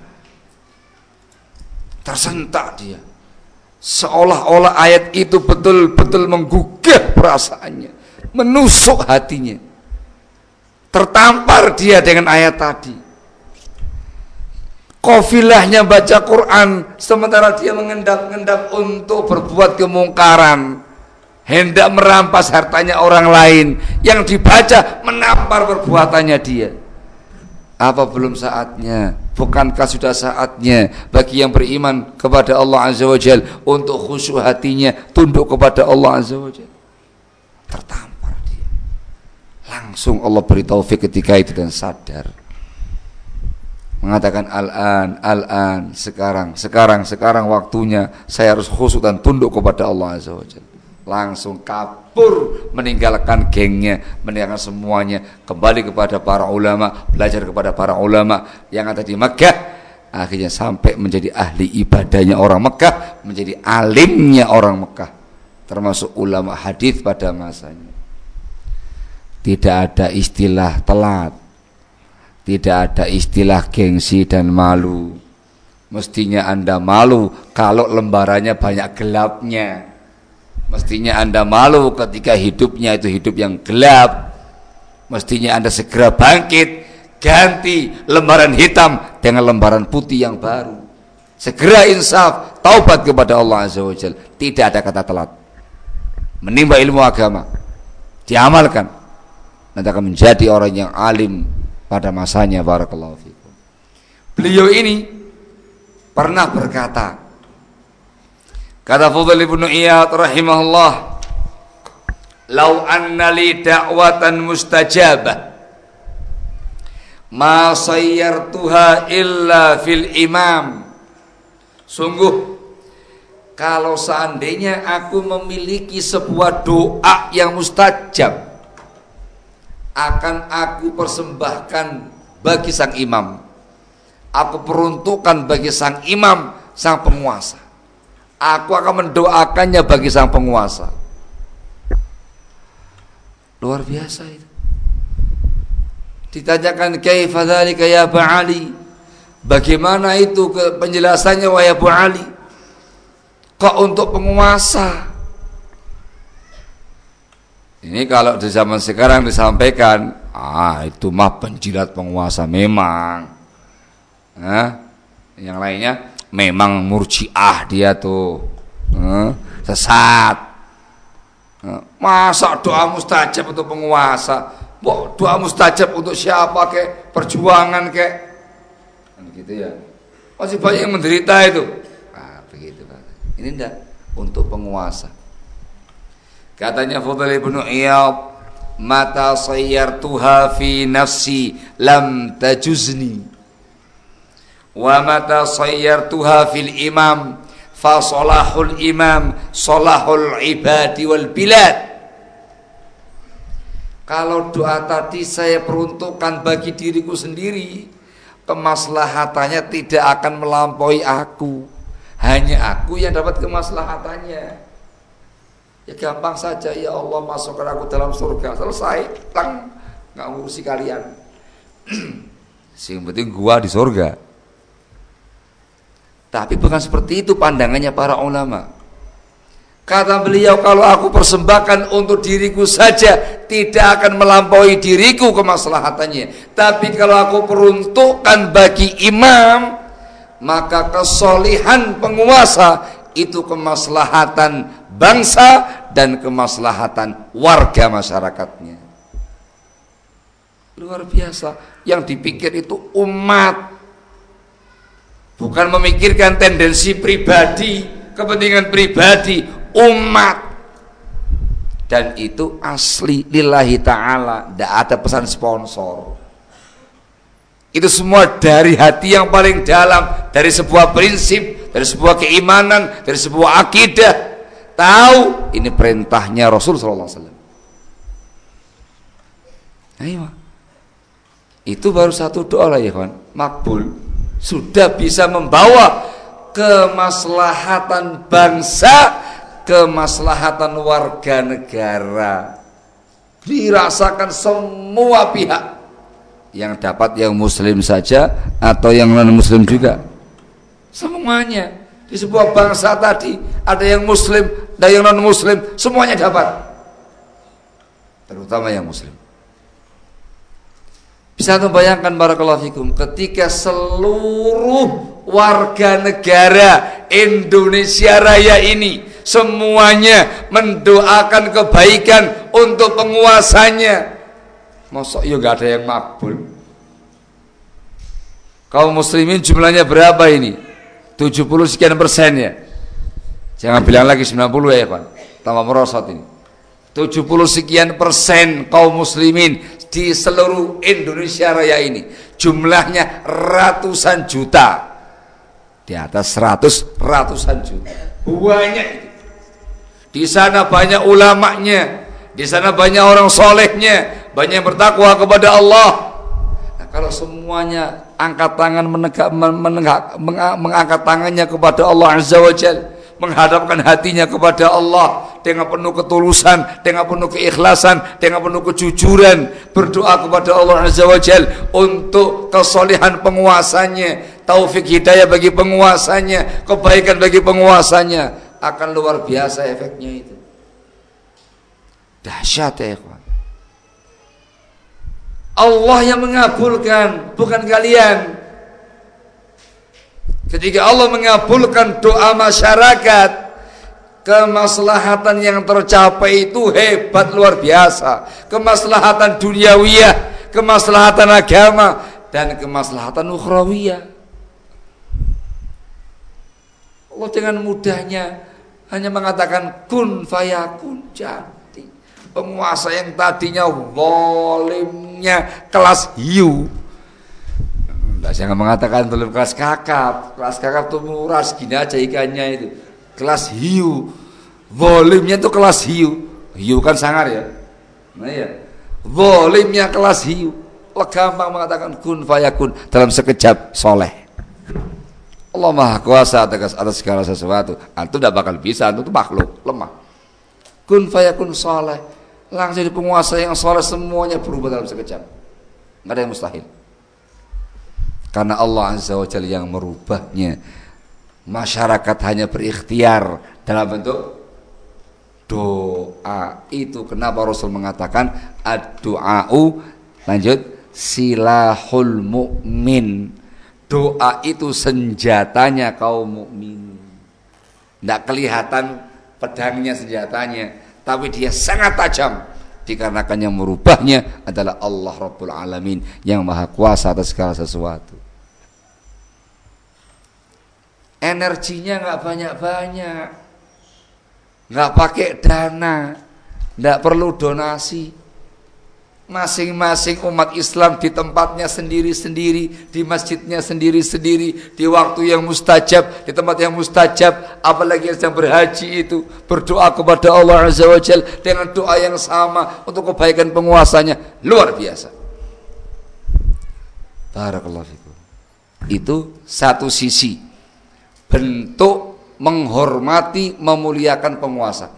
Tersentak dia, seolah-olah ayat itu betul-betul menggugah perasaannya, menusuk hatinya. Tertampar dia dengan ayat tadi. Qafilahnya baca Quran, sementara dia mengendap-endap untuk berbuat kemungkaran, hendak merampas hartanya orang lain. Yang dibaca menampar perbuatannya dia. Apa belum saatnya? Bukankah sudah saatnya bagi yang beriman kepada Allah Azza wa Jalla untuk khusyuk hatinya, tunduk kepada Allah Azza wa Jalla? Tertampar dia. Langsung Allah beri taufik ketika itu dan sadar. Mengatakan al-an, al-an, sekarang, sekarang, sekarang waktunya saya harus khusyuk dan tunduk kepada Allah Azza wa Jalla. Langsung kabur, meninggalkan gengnya, meninggalkan semuanya, kembali kepada para ulama, belajar kepada para ulama yang ada di Mekah, akhirnya sampai menjadi ahli ibadahnya orang Mekah, menjadi alimnya orang Mekah, termasuk ulama hadis pada masanya. Tidak ada istilah telat, tidak ada istilah gengsi dan malu. Mestinya Anda malu kalau lembarannya banyak gelapnya. Mestinya Anda malu ketika hidupnya itu hidup yang gelap. Mestinya Anda segera bangkit, ganti lembaran hitam dengan lembaran putih yang baru. Segera insaf, taubat kepada Allah Azza wa Jalla. Tidak ada kata telat. Menimba ilmu agama, diamalkan, nanti akan menjadi orang yang alim pada masanya. Barakallahu fikum. Beliau ini pernah berkata, kata Fudail ibn Iyad rahimahullah, "Lau anna li da'watan mustajabah ma sayyartuha illa fil imam." Sungguh, kalau seandainya aku memiliki sebuah doa yang mustajab, akan aku persembahkan bagi sang imam. Aku peruntukkan bagi sang imam, sang penguasa. Aku akan mendoakannya bagi sang penguasa. Luar biasa itu. Ditanyakan kaifa dzalika ya Abu Ali, bagaimana itu ke penjelasannya wahai Abu Ali? Kok untuk penguasa? Ini kalau di zaman sekarang disampaikan, ah itu mah penjilat penguasa memang. Nah, yang lainnya memang murjiah dia tuh, eh, sesat. Eh, masa doa mustajab untuk penguasa? Bo, doa mustajab untuk siapa kek? Perjuangan kek? Kan gitu ya. Masih banyak yang menderita itu. Ah, begitu Pak. Ini enggak untuk penguasa. Katanya Fudail ibn Iyad, "Mata sayyartuha fi nafsi lam tajuzni. Wa mata sayyartuha fil imam fa salahul imam salahul ibadi wal bilad." Kalau doa tadi saya peruntukkan bagi diriku sendiri, kemaslahatannya tidak akan melampaui aku. Hanya aku yang dapat kemaslahatannya. Ya gampang saja, ya Allah masukkan aku dalam surga, selesai, tang, nggak ngurusi kalian. Yang penting gua di surga. Tapi bukan seperti itu pandangannya para ulama. Kata beliau, kalau aku persembahkan untuk diriku saja, tidak akan melampaui diriku kemaslahatannya. Tapi kalau aku peruntukkan bagi imam, maka kesolihan penguasa itu kemaslahatan bangsa dan kemaslahatan warga masyarakatnya. Luar biasa. Yang dipikir itu umat, bukan memikirkan tendensi pribadi, kepentingan pribadi, umat. Dan itu asli lillahi ta'ala, tidak ada pesan sponsor. Itu semua dari hati yang paling dalam, dari sebuah prinsip, dari sebuah keimanan, dari sebuah akidah. Tahu ini perintahnya Rasul sallallahu alaihi wasallam. Ayo. Itu baru satu doa lah ya kawan, makbul. Sudah bisa membawa kemaslahatan bangsa, kemaslahatan warga negara, dirasakan semua pihak. Yang dapat yang muslim saja atau yang non muslim juga, semuanya. Di sebuah bangsa tadi ada yang muslim, ada yang non muslim, semuanya dapat, terutama yang muslim. Bisa Bisa tuh bayangkan barakallahu fikum, ketika seluruh warga negara Indonesia Raya ini semuanya mendoakan kebaikan untuk penguasanya, masa ya gak ada yang makbul? Kaum muslimin jumlahnya berapa ini? tujuh puluh sekian persen ya. Jangan bilang lagi sembilan puluh ya Pak, tambah merosot ini. tujuh puluh sekian persen kaum muslimin di seluruh Indonesia Raya ini jumlahnya ratusan juta, di atas seratus, ratusan juta, banyak itu. Di sana banyak ulamanya, di sana banyak orang solehnya, banyak yang bertakwa kepada Allah. Nah, kalau semuanya angkat tangan menegak, menegak, mengangkat tangannya kepada Allah Azza wa Jalla, menghadapkan hatinya kepada Allah dengan penuh ketulusan, dengan penuh keikhlasan, dengan penuh kejujuran, berdoa kepada Allah Azza wa Jalla untuk kesolehan penguasanya, taufik hidayah bagi penguasanya, kebaikan bagi penguasanya, akan luar biasa efeknya itu. Dahsyat ya ikhwan. Allah yang mengabulkan, bukan kalian. Ketika Allah mengabulkan doa masyarakat, kemaslahatan yang tercapai itu hebat luar biasa. Kemaslahatan duniawiyah, kemaslahatan agama, dan kemaslahatan ukhrawiyah. Allah dengan mudahnya hanya mengatakan kun fayakun, jadi penguasa yang tadinya zalimnya kelas hiu. Nah, jangan mengatakan belum kelas kakap. Kelas kakap tuh murah segini aja ikannya itu. Kelas hiu, zalimnya tuh kelas hiu. Hiu kan sangar ya. Nah ya, zalimnya kelas hiu. Gampang mengatakan kun fayakun, dalam sekejap soleh. Allah Maha Kuasa atas atas segala sesuatu. Antum tidak bakal bisa, antum itu makhluk lemah. Kun fayakun soleh, langsung jadi penguasa yang soleh, semuanya berubah dalam sekejap. Nggak ada yang mustahil. Karena Allah Azza wa Jalla yang merubahnya. Masyarakat hanya berikhtiar dalam bentuk doa. Itu kenapa Rasul mengatakan ad-du'a'u, lanjut, silahul mu'min. Doa itu senjatanya kaum mukmin. Tidak kelihatan pedangnya senjatanya, tapi dia sangat tajam. Dikarenakan yang merubahnya adalah Allah Rabbul Alamin yang Maha Kuasa atas segala sesuatu. Energinya nggak banyak-banyak, nggak pakai dana, nggak perlu donasi. Masing-masing umat Islam di tempatnya sendiri-sendiri, di masjidnya sendiri-sendiri, di waktu yang mustajab, di tempat yang mustajab, apalagi yang sedang berhaji itu berdoa kepada Allah Azza wa Jalla dengan doa yang sama untuk kebaikan penguasanya, luar biasa. Barakallahu fikum. Itu satu sisi bentuk menghormati, memuliakan penguasa.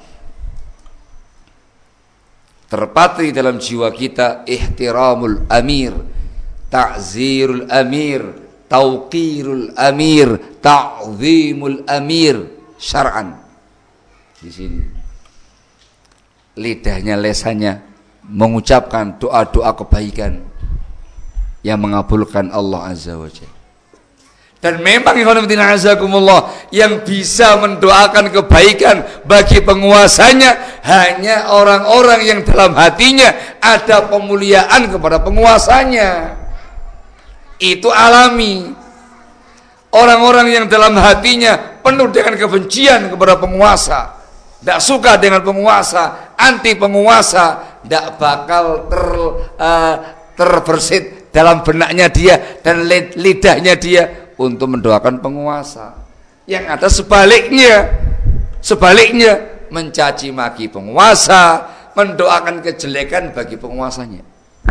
Terpatri dalam jiwa kita ihtiramul amir, ta'zirul amir, tauqirul amir, ta'zimul amir syar'an. Di sini lidahnya, lesannya mengucapkan doa-doa kebaikan yang mengabulkan Allah Azza wa Jalla. Dan memang yang bisa mendoakan kebaikan bagi penguasanya hanya orang-orang yang dalam hatinya ada pemuliaan kepada penguasanya. Itu alami. Orang-orang yang dalam hatinya penuh dengan kebencian kepada penguasa, tidak suka dengan penguasa, anti penguasa, tidak bakal ter, uh, terbersit dalam benaknya dia dan lidahnya dia untuk mendoakan penguasa. Yang ada sebaliknya, sebaliknya mencaci maki penguasa, mendoakan kejelekan bagi penguasanya.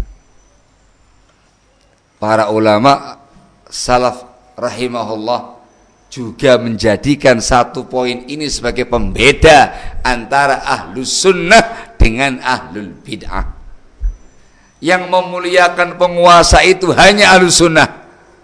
Para ulama salaf rahimahullah juga menjadikan satu poin ini sebagai pembeda antara ahlus sunnah dengan ahlul bid'ah. Yang memuliakan penguasa itu hanya ahlus sunnah.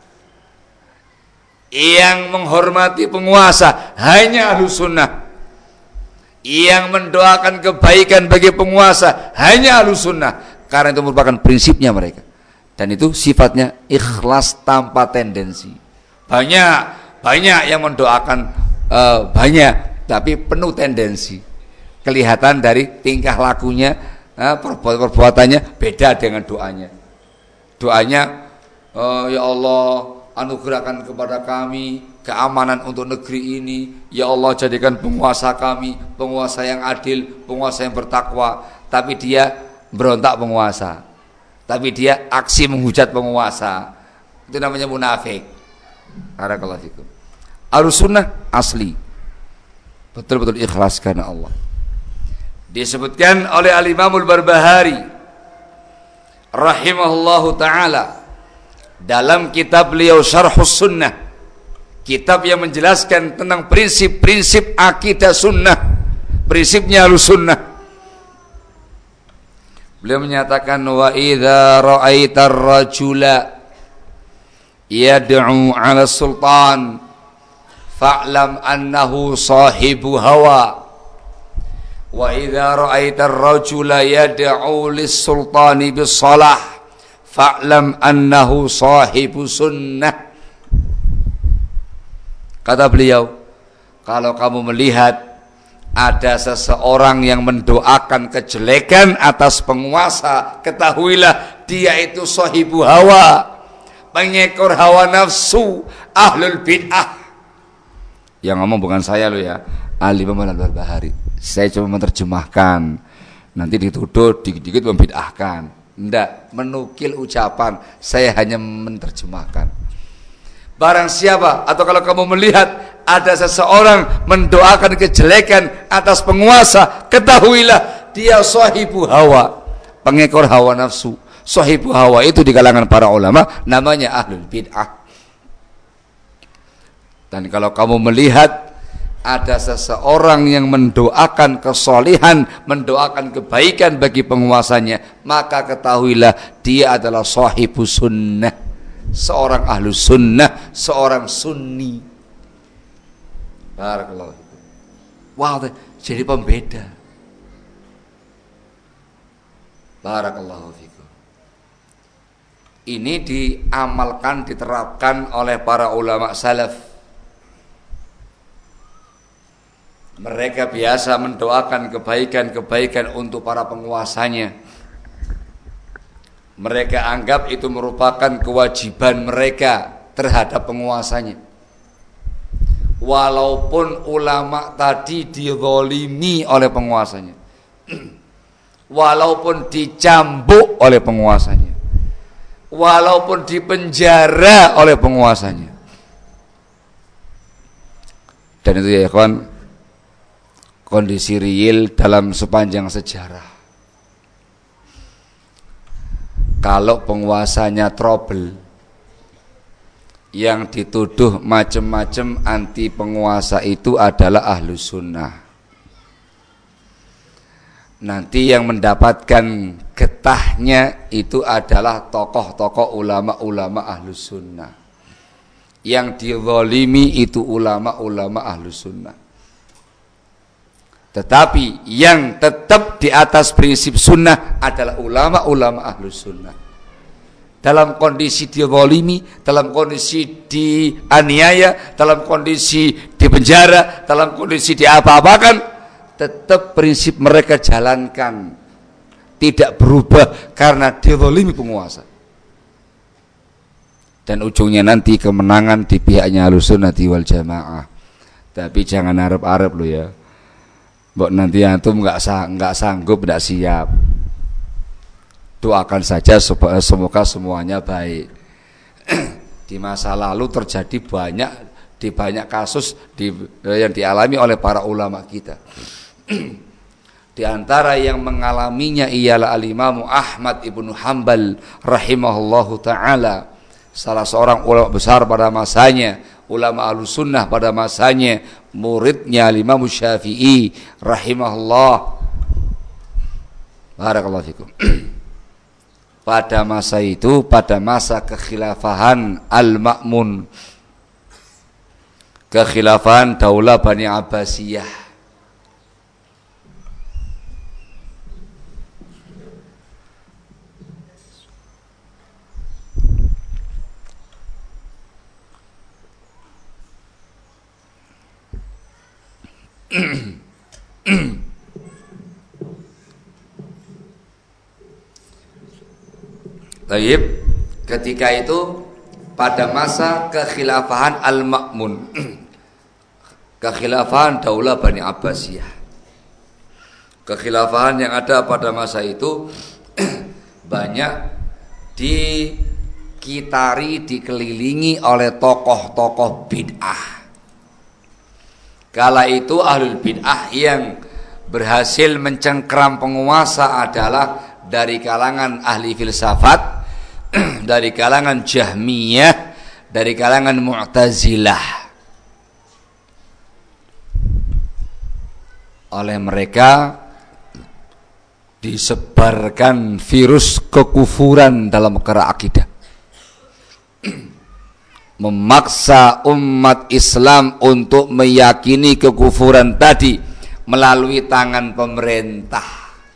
Yang menghormati penguasa hanya ahlus sunnah. Yang mendoakan kebaikan bagi penguasa hanya ahlus sunnah. Karena itu merupakan prinsipnya mereka. Dan itu sifatnya ikhlas tanpa tendensi. Banyak banyak yang mendoakan uh, banyak, tapi penuh tendensi. Kelihatan dari tingkah lakunya, uh, perbuatannya beda dengan doanya. Doanya, uh, ya Allah, anugerahkan kepada kami keamanan untuk negeri ini. Ya Allah, jadikan penguasa kami penguasa yang adil, penguasa yang bertakwa. Tapi dia berontak penguasa, tapi dia aksi menghujat penguasa. Itu namanya munafik. Barakallahu fikum. Ahlussunnah asli, betul-betul ikhlas karena Allah. Disebutkan oleh Al-Imamul Barbahari rahimahullahu ta'ala dalam kitab beliau Syarhus Sunnah, kitab yang menjelaskan tentang prinsip-prinsip akidah sunnah, prinsipnya Ahlussunnah. Beliau menyatakan, wa idza ra'aitar rajula yad'u 'ala sultan fa'lam annahu sahibu hawa. Wa idza ra'aitar rajula yad'u lis-sultani bis-shalah fa'lam annahu sahibu sunnah. Kata beliau, kalau kamu melihat ada seseorang yang mendoakan kejelekan atas penguasa, ketahuilah dia itu sahibu hawa, pengekor hawa nafsu, ahlul bid'ah. Yang ngomong bukan saya loh ya, Al-Imam Al-Barbahari. Saya cuma menerjemahkan, nanti dituduh dikit-dikit membid'ahkan. Enggak, menukil ucapan, saya hanya menerjemahkan. Barang siapa, atau kalau kamu melihat ada seseorang mendoakan kejelekan atas penguasa, ketahuilah dia sahibu hawa, pengekor hawa nafsu. Sahibu hawa itu di kalangan para ulama namanya ahlul bid'ah. Dan kalau kamu melihat ada seseorang yang mendoakan kesolihan, mendoakan kebaikan bagi penguasanya, maka ketahuilah dia adalah sahibu sunnah, seorang ahlu sunnah, seorang sunni. Barakallahu. Wow, jadi pembeda. Barakallahu fikum. Ini diamalkan, diterapkan oleh para ulama salaf. Mereka biasa mendoakan kebaikan-kebaikan untuk para penguasanya. Mereka anggap itu merupakan kewajiban mereka terhadap penguasanya. Walaupun ulama tadi dizalimi oleh penguasanya, walaupun dicambuk oleh penguasanya, walaupun dipenjara oleh penguasanya. Dan itu ya kawan, kondisi real dalam sepanjang sejarah. Kalau penguasanya trouble, yang dituduh macam-macam anti penguasa itu adalah ahlu sunnah. Nanti yang mendapatkan getahnya itu adalah tokoh-tokoh ulama-ulama ahlu sunnah. Yang dizalimi itu ulama-ulama ahlu sunnah. Tetapi yang tetap di atas prinsip sunnah adalah ulama-ulama ahlu sunnah. Dalam kondisi dizalimi, dalam kondisi dianiaya, dalam kondisi dipenjara, dalam kondisi diapa-apakan, tetap prinsip mereka jalankan, tidak berubah karena dizalimi penguasa. Dan ujungnya nanti kemenangan di pihaknya Ahlussunnati wal Jamaah. Tapi jangan harap-harap lo ya, mbok nanti antum nggak sang, nggak sanggup, nggak siap. Doakan saja supaya semoga semuanya baik. Di masa lalu terjadi banyak, di banyak kasus di, yang dialami oleh para ulama kita. Di antara yang mengalaminya ialah Al-Imam Ahmad ibnu Hanbal rahimahullahu ta'ala, salah seorang ulama besar pada masanya, ulama Ahlussunnah pada masanya, muridnya Imam Syafi'i rahimahullah. Barakallahu fikum. Pada masa itu, pada masa kekhilafahan Al-Ma'mun, kekhilafahan Daulah Bani Abbasiyah, Taib, ketika itu pada masa kekhilafahan Al-Ma'mun, kekhilafahan Daulah Bani Abbasiyah, kekhilafahan yang ada pada masa itu banyak dikitari, dikelilingi oleh tokoh-tokoh bid'ah. Kala itu ahlul bid'ah yang berhasil mencengkeram penguasa adalah dari kalangan ahli filsafat, dari kalangan Jahmiyah, dari kalangan Mu'tazilah. Oleh mereka disebarkan virus kekufuran dalam perkara akidah, memaksa umat Islam untuk meyakini kekufuran tadi melalui tangan pemerintah.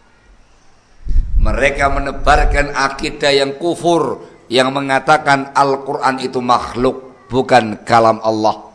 Mereka menebarkan akidah yang kufur, yang mengatakan Al-Quran itu makhluk, bukan kalam Allah.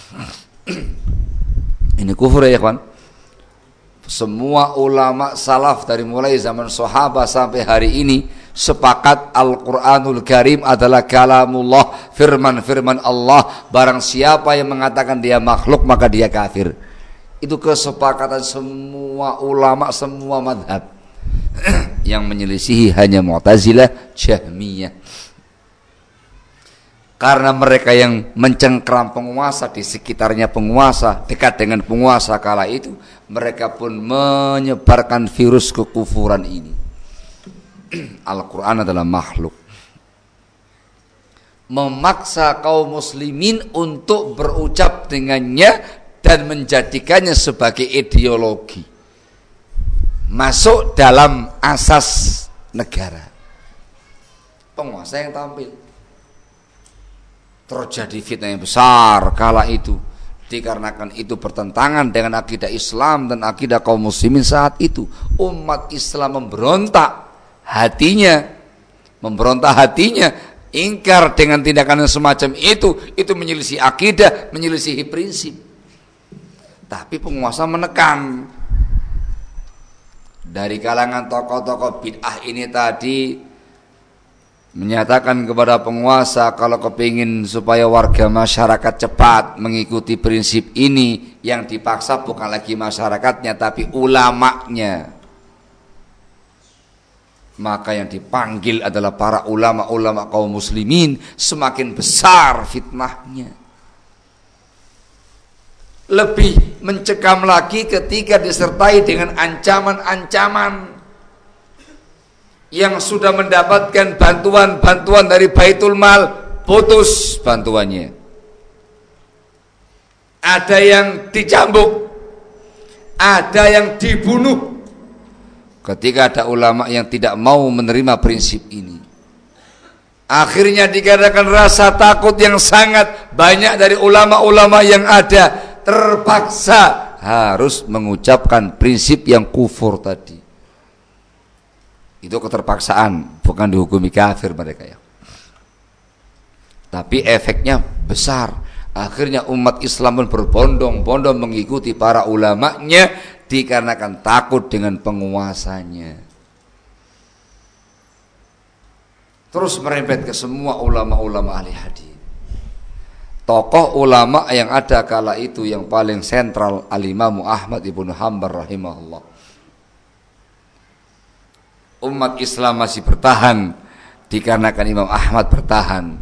Ini kufur ya kawan. Semua ulama salaf dari mulai zaman sahabat sampai hari ini sepakat Al-Quranul Karim adalah kalamullah, firman-firman Allah. Barang siapa yang mengatakan dia makhluk maka dia kafir. Itu kesepakatan semua ulama, semua madhab. Yang menyelisihi hanya Mu'tazilah, Jahmiyah. Karena mereka yang mencengkeram penguasa, di sekitarnya penguasa, dekat dengan penguasa kala itu, mereka pun menyebarkan virus kekufuran ini. Al-Quran adalah makhluk. Memaksa kaum muslimin untuk berucap dengannya dan menjadikannya sebagai ideologi, masuk dalam asas negara. Penguasa yang tampil. Terjadi fitnah yang besar kala itu, dikarenakan itu bertentangan dengan akidah Islam dan akidah kaum muslimin saat itu. Umat Islam memberontak hatinya, memberontak hatinya, ingkar dengan tindakan yang semacam itu. Itu menyelisih akidah, menyelisihi prinsip. Tapi penguasa menekan. Dari kalangan tokoh-tokoh bid'ah ini tadi menyatakan kepada penguasa, kalau kepingin supaya warga masyarakat cepat mengikuti prinsip ini, yang dipaksa bukan lagi masyarakatnya tapi ulamanya, maka yang dipanggil adalah para ulama-ulama kaum muslimin. Semakin besar fitnahnya. Lebih mencekam lagi ketika disertai dengan ancaman-ancaman yang sudah mendapatkan bantuan-bantuan dari Baitul Mal, putus bantuannya. Ada yang dicambuk, ada yang dibunuh ketika ada ulama yang tidak mau menerima prinsip ini. Akhirnya dikarenakan rasa takut yang sangat banyak dari ulama-ulama yang ada, terpaksa harus mengucapkan prinsip yang kufur tadi. Itu keterpaksaan, bukan dihukumi kafir mereka ya. Tapi efeknya besar. Akhirnya umat Islam pun berbondong-bondong mengikuti para ulamanya dikarenakan takut dengan penguasanya. Terus merembet ke semua ulama-ulama ahli hadis. Tokoh ulama yang ada kala itu yang paling sentral Al-Imam Ahmad ibnu Hanbal rahimahullah. Umat Islam masih bertahan dikarenakan Imam Ahmad bertahan.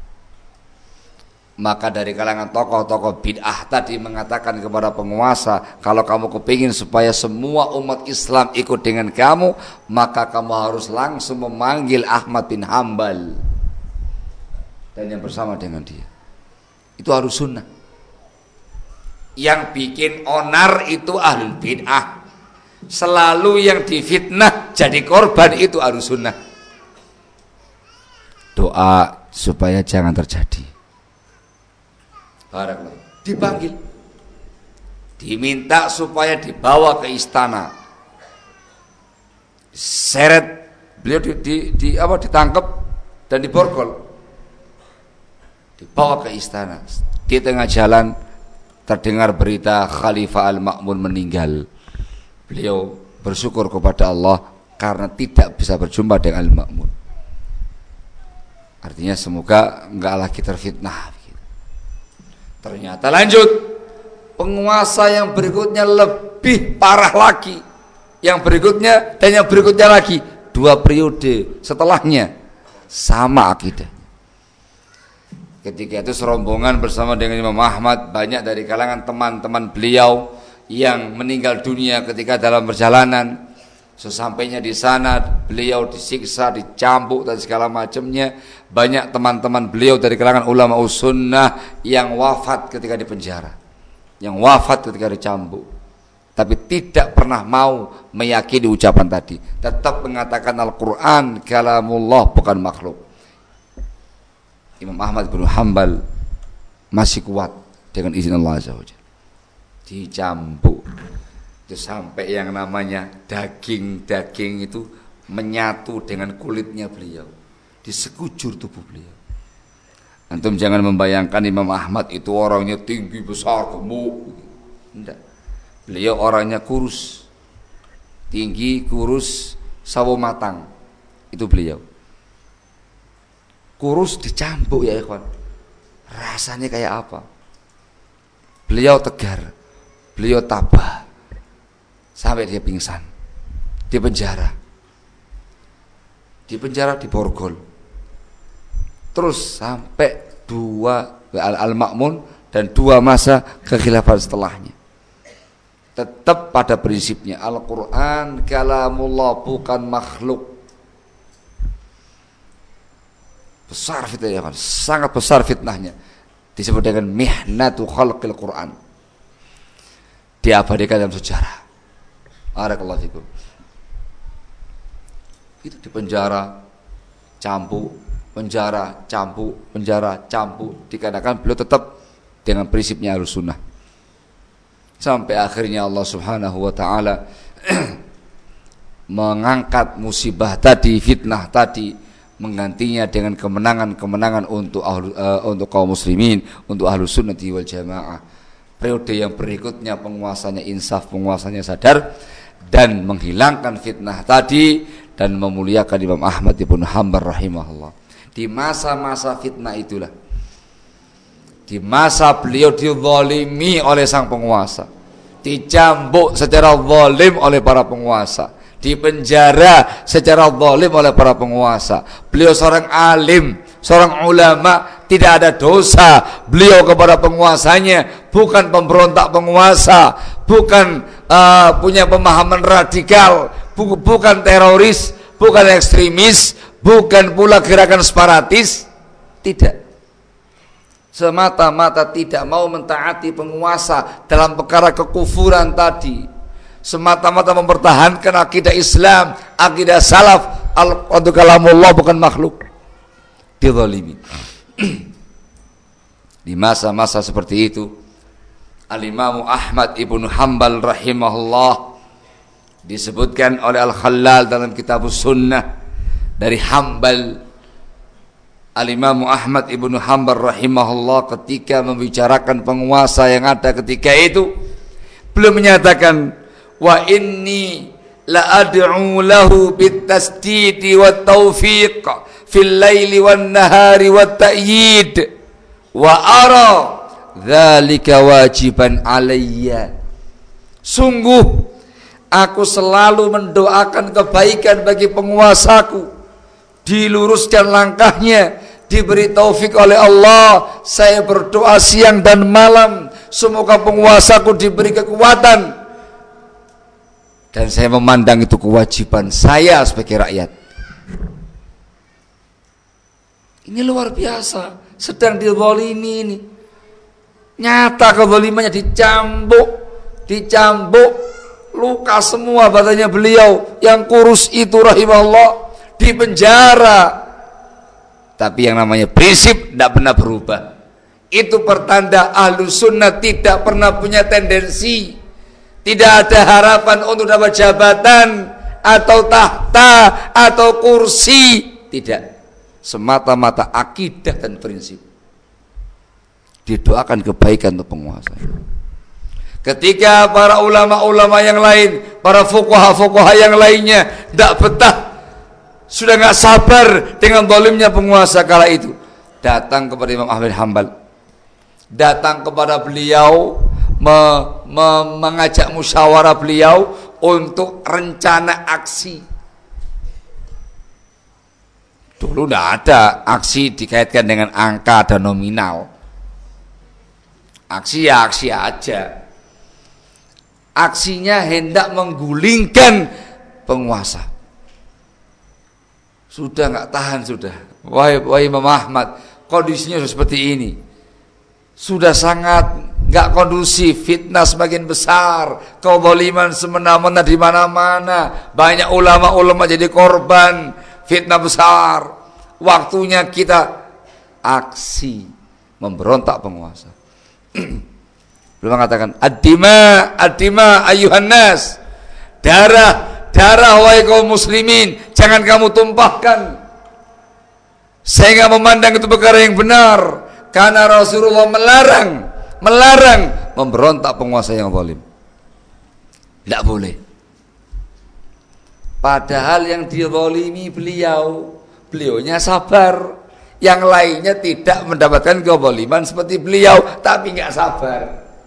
Maka dari kalangan tokoh-tokoh bid'ah tadi mengatakan kepada penguasa, kalau kamu kepingin supaya semua umat Islam ikut dengan kamu, maka kamu harus langsung memanggil Ahmad bin Hanbal dan yang bersama dengan dia. Itu harus sunnah. Yang bikin onar itu ahlul bid'ah. Selalu yang difitnah jadi korban itu harus sunnah. Doa supaya jangan terjadi. Barakallah. Dipanggil, diminta supaya dibawa ke istana, seret beliau di, di, di apa ditangkap dan diborgol, dibawa ke istana. Di tengah jalan terdengar berita Khalifah Al-Ma'mun meninggal. Beliau bersyukur kepada Allah karena tidak bisa berjumpa dengan Al-Ma'mun. Artinya semoga enggak lagi terfitnah. Ternyata lanjut, penguasa yang berikutnya lebih parah lagi, yang berikutnya dan yang berikutnya lagi, dua periode setelahnya sama akidah. Ketika itu serombongan bersama dengan Imam Ahmad, banyak dari kalangan teman-teman beliau yang meninggal dunia ketika dalam perjalanan. Sesampainya di sana beliau disiksa, dicambuk dan segala macamnya. Banyak teman-teman beliau dari kalangan ulama sunnah yang wafat ketika di penjara, yang wafat ketika dicambuk, tapi tidak pernah mau meyakini ucapan tadi, tetap mengatakan Al-Quran kalamullah, bukan makhluk. Imam Ahmad bin Hanbal masih kuat dengan izin Allah Azza wa Jalla. Dicambuk itu sampai yang namanya daging-daging itu menyatu dengan kulitnya beliau di sekujur tubuh beliau. Antum jangan membayangkan Imam Ahmad itu orangnya tinggi besar gemuk. Tidak. Beliau orangnya kurus, tinggi, kurus, sawo matang. Itu beliau. Kurus dicambuk ya ikhwan. Rasanya kayak apa? Beliau tegar, beliau tabah, sampai dia pingsan di penjara, di penjara di Borgol, terus sampai dua Al-Ma'mun dan dua masa kekhilafan setelahnya. Tetap pada prinsipnya Al-Quran kalamullah, bukan makhluk. Besar fitnahnya, sangat besar fitnahnya, disebut dengan mihnatu khalqil Quran, diabadikan dalam sejarah. Barakallahu fikum. Itu di penjara, cambuk, penjara, cambuk, penjara, cambuk, dikarenakan beliau tetap dengan prinsipnya Ahlussunnah. Sampai akhirnya Allah Subhanahu wa taala mengangkat musibah tadi, fitnah tadi, menggantinya dengan kemenangan-kemenangan untuk ahlu, uh, untuk kaum muslimin, untuk Ahlussunnah wal Jamaah. Periode yang berikutnya penguasanya insaf, penguasanya sadar dan menghilangkan fitnah tadi dan memuliakan Imam Ahmad bin Hanbal rahimahullah. Di masa-masa fitnah itulah, di masa beliau dizalimi oleh sang penguasa, dicambuk secara zalim oleh para penguasa, dipenjara secara zalim oleh para penguasa. Beliau seorang alim, seorang ulama, tidak ada dosa beliau kepada penguasanya, bukan pemberontak penguasa, bukan uh, punya pemahaman radikal, bu bukan teroris, bukan ekstremis, bukan pula gerakan separatis. Tidak. Semata-mata tidak mau mentaati penguasa dalam perkara kekufuran tadi, semata-mata mempertahankan akidah Islam, akidah salaf, al-Quran kalamullah bukan makhluk. Dizalimi. Di masa-masa seperti itu Al-Imam Ahmad ibn Hanbal rahimahullah, disebutkan oleh Al-Khallal dalam kitab Sunnah dari Hanbal, Al-Imam Ahmad ibn Hanbal rahimahullah ketika membicarakan penguasa yang ada ketika itu, beliau menyatakan, wa inni la ad'u lahu bit tasdidi wat taufiq fil laili wan nahari wat ta'yid wa ara dzalika wajiban alayya. Sungguh aku selalu mendoakan kebaikan bagi penguasaku, diluruskan langkahnya, diberi taufik oleh Allah. Saya berdoa siang dan malam semoga penguasaku diberi kekuatan, dan saya memandang itu kewajiban saya sebagai rakyat. Ini luar biasa, sedang dizalimi ini. Nyata kezalimannya, dicambuk, dicambuk, luka semua badannya beliau yang kurus itu rahimahullah, di penjara. Tapi yang namanya prinsip tidak pernah berubah. Itu pertanda Ahlussunnah tidak pernah punya tendensi, tidak ada harapan untuk dapat jabatan atau tahta atau kursi. Tidak. Semata-mata akidah dan prinsip. Didoakan kebaikan untuk penguasa. Ketika para ulama-ulama yang lain, para fuqaha-fuqaha yang lainnya tidak betah, sudah nggak sabar dengan zalimnya penguasa kala itu, datang kepada Imam Ahmad Hanbal, datang kepada beliau, me, me, mengajak musyawarah beliau untuk rencana aksi. Dulu tidak ada aksi dikaitkan dengan angka dan nominal. Aksi ya aksi aja. Aksinya hendak menggulingkan penguasa. Sudah nggak tahan sudah. Wahai, wahai Imam Ahmad, kondisinya sudah seperti ini. Sudah sangat nggak kondusif, fitnah semakin besar, kezaliman semena-mena di mana-mana, banyak ulama-ulama jadi korban fitnah besar. Waktunya kita aksi memberontak penguasa. Beliau mengatakan, ad-dima, ad-dima ayuhan nas, darah, darah wahai kaum muslimin, jangan kamu tumpahkan. Saya nggak memandang itu perkara yang benar, karena Rasulullah melarang, melarang memberontak penguasa yang zalim. Tidak boleh. Padahal yang dizalimi beliau, beliaunya sabar. Yang lainnya tidak mendapatkan kezaliman seperti beliau, tapi nggak sabar.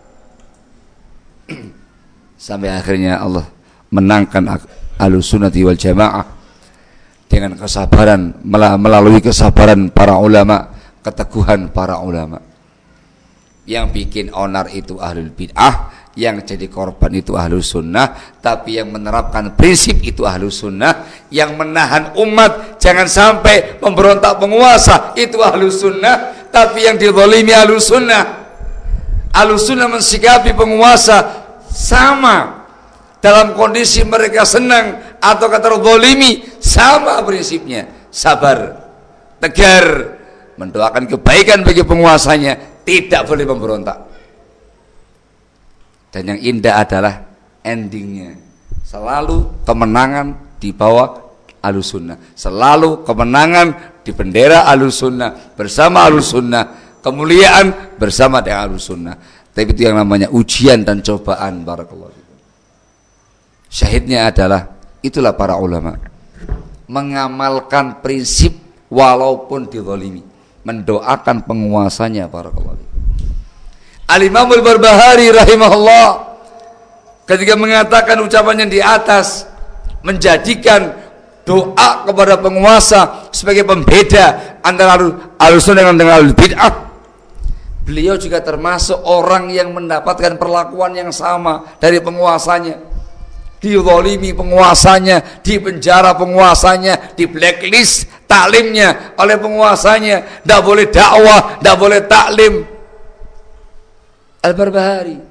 Sampai akhirnya Allah menangkan Ahlussunnati wal Jamaah dengan kesabaran, melalui kesabaran para ulama, keteguhan para ulama. Yang bikin onar itu ahlul bid'ah, yang jadi korban itu ahlus sunnah, tapi yang menerapkan prinsip itu ahlus sunnah, yang menahan umat jangan sampai memberontak penguasa itu ahlus sunnah, tapi yang dizalimi ahlus sunnah. Ahlus sunnah mensikapi penguasa sama, dalam kondisi mereka senang atau terzalimi sama prinsipnya, sabar, tegar, mendoakan kebaikan bagi penguasanya, tidak boleh memberontak. Dan yang indah adalah endingnya, selalu kemenangan di bawah Ahlussunnah, selalu kemenangan di bendera Ahlussunnah, bersama Ahlussunnah, kemuliaan bersama dengan Ahlussunnah. Tapi itu yang namanya ujian dan cobaan. Barakallahu fikum. Syahidnya adalah itulah para ulama mengamalkan prinsip walaupun dizalimi, mendoakan penguasanya. Barakallahu fikum. Al-Imam Al-Barbahari rahimahullah ketika mengatakan ucapannya di atas, menjadikan doa kepada penguasa sebagai pembeda antara Ahlussunnah dengan Ahlul Bid'ah. Beliau juga termasuk orang yang mendapatkan perlakuan yang sama dari penguasanya. Dizalimi penguasanya, dipenjara penguasanya, di blacklist taklimnya oleh penguasanya, tidak boleh dakwah, tidak boleh taklim. Al-Barbahari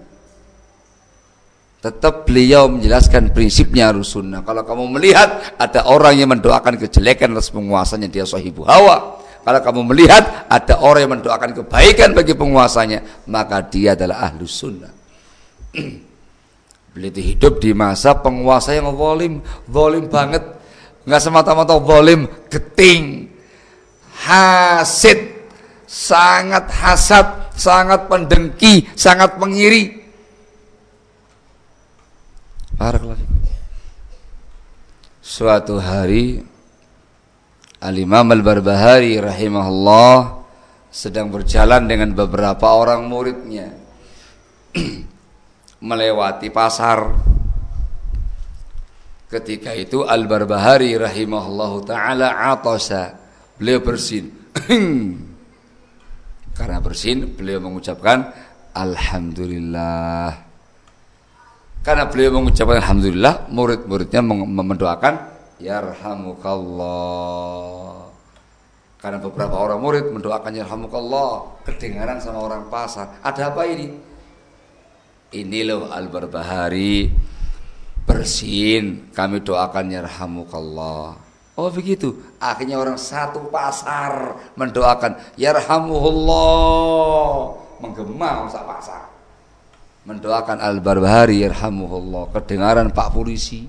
tetap beliau menjelaskan prinsipnya Ahlussunnah. Kalau kamu melihat ada orang yang mendoakan kejelekan atas penguasanya, dia sahibu hawa. Kalau kamu melihat ada orang yang mendoakan kebaikan bagi penguasanya, maka dia adalah Ahlussunnah. Beliau itu hidup di masa penguasa yang zalim, zalim banget, nggak semata-mata zalim, geting, hasid, sangat hasad, sangat pendengki, sangat mengiri. Barakallahu. Suatu hari Al-Imam Al-Barbahari rahimahullah sedang berjalan dengan beberapa orang muridnya melewati pasar. Ketika itu Al-Barbahari rahimahullahu ta'ala atasa, beliau bersin. Karena bersin beliau mengucapkan Alhamdulillah. Karena beliau mengucapkan Alhamdulillah, murid-muridnya mendoakan Yarhamukallah. Karena beberapa orang murid mendoakan Yarhamukallah, kedengaran sama orang pasar. Ada apa ini? Ini loh Al-Barbahari bersin, kami doakan Yarhamukallah. Oh begitu. Akhirnya orang satu pasar mendoakan Yarhamuhullah, menggema sak pasar mendoakan Al-Barbahari Yarhamuhullah. Kedengaran Pak Polisi,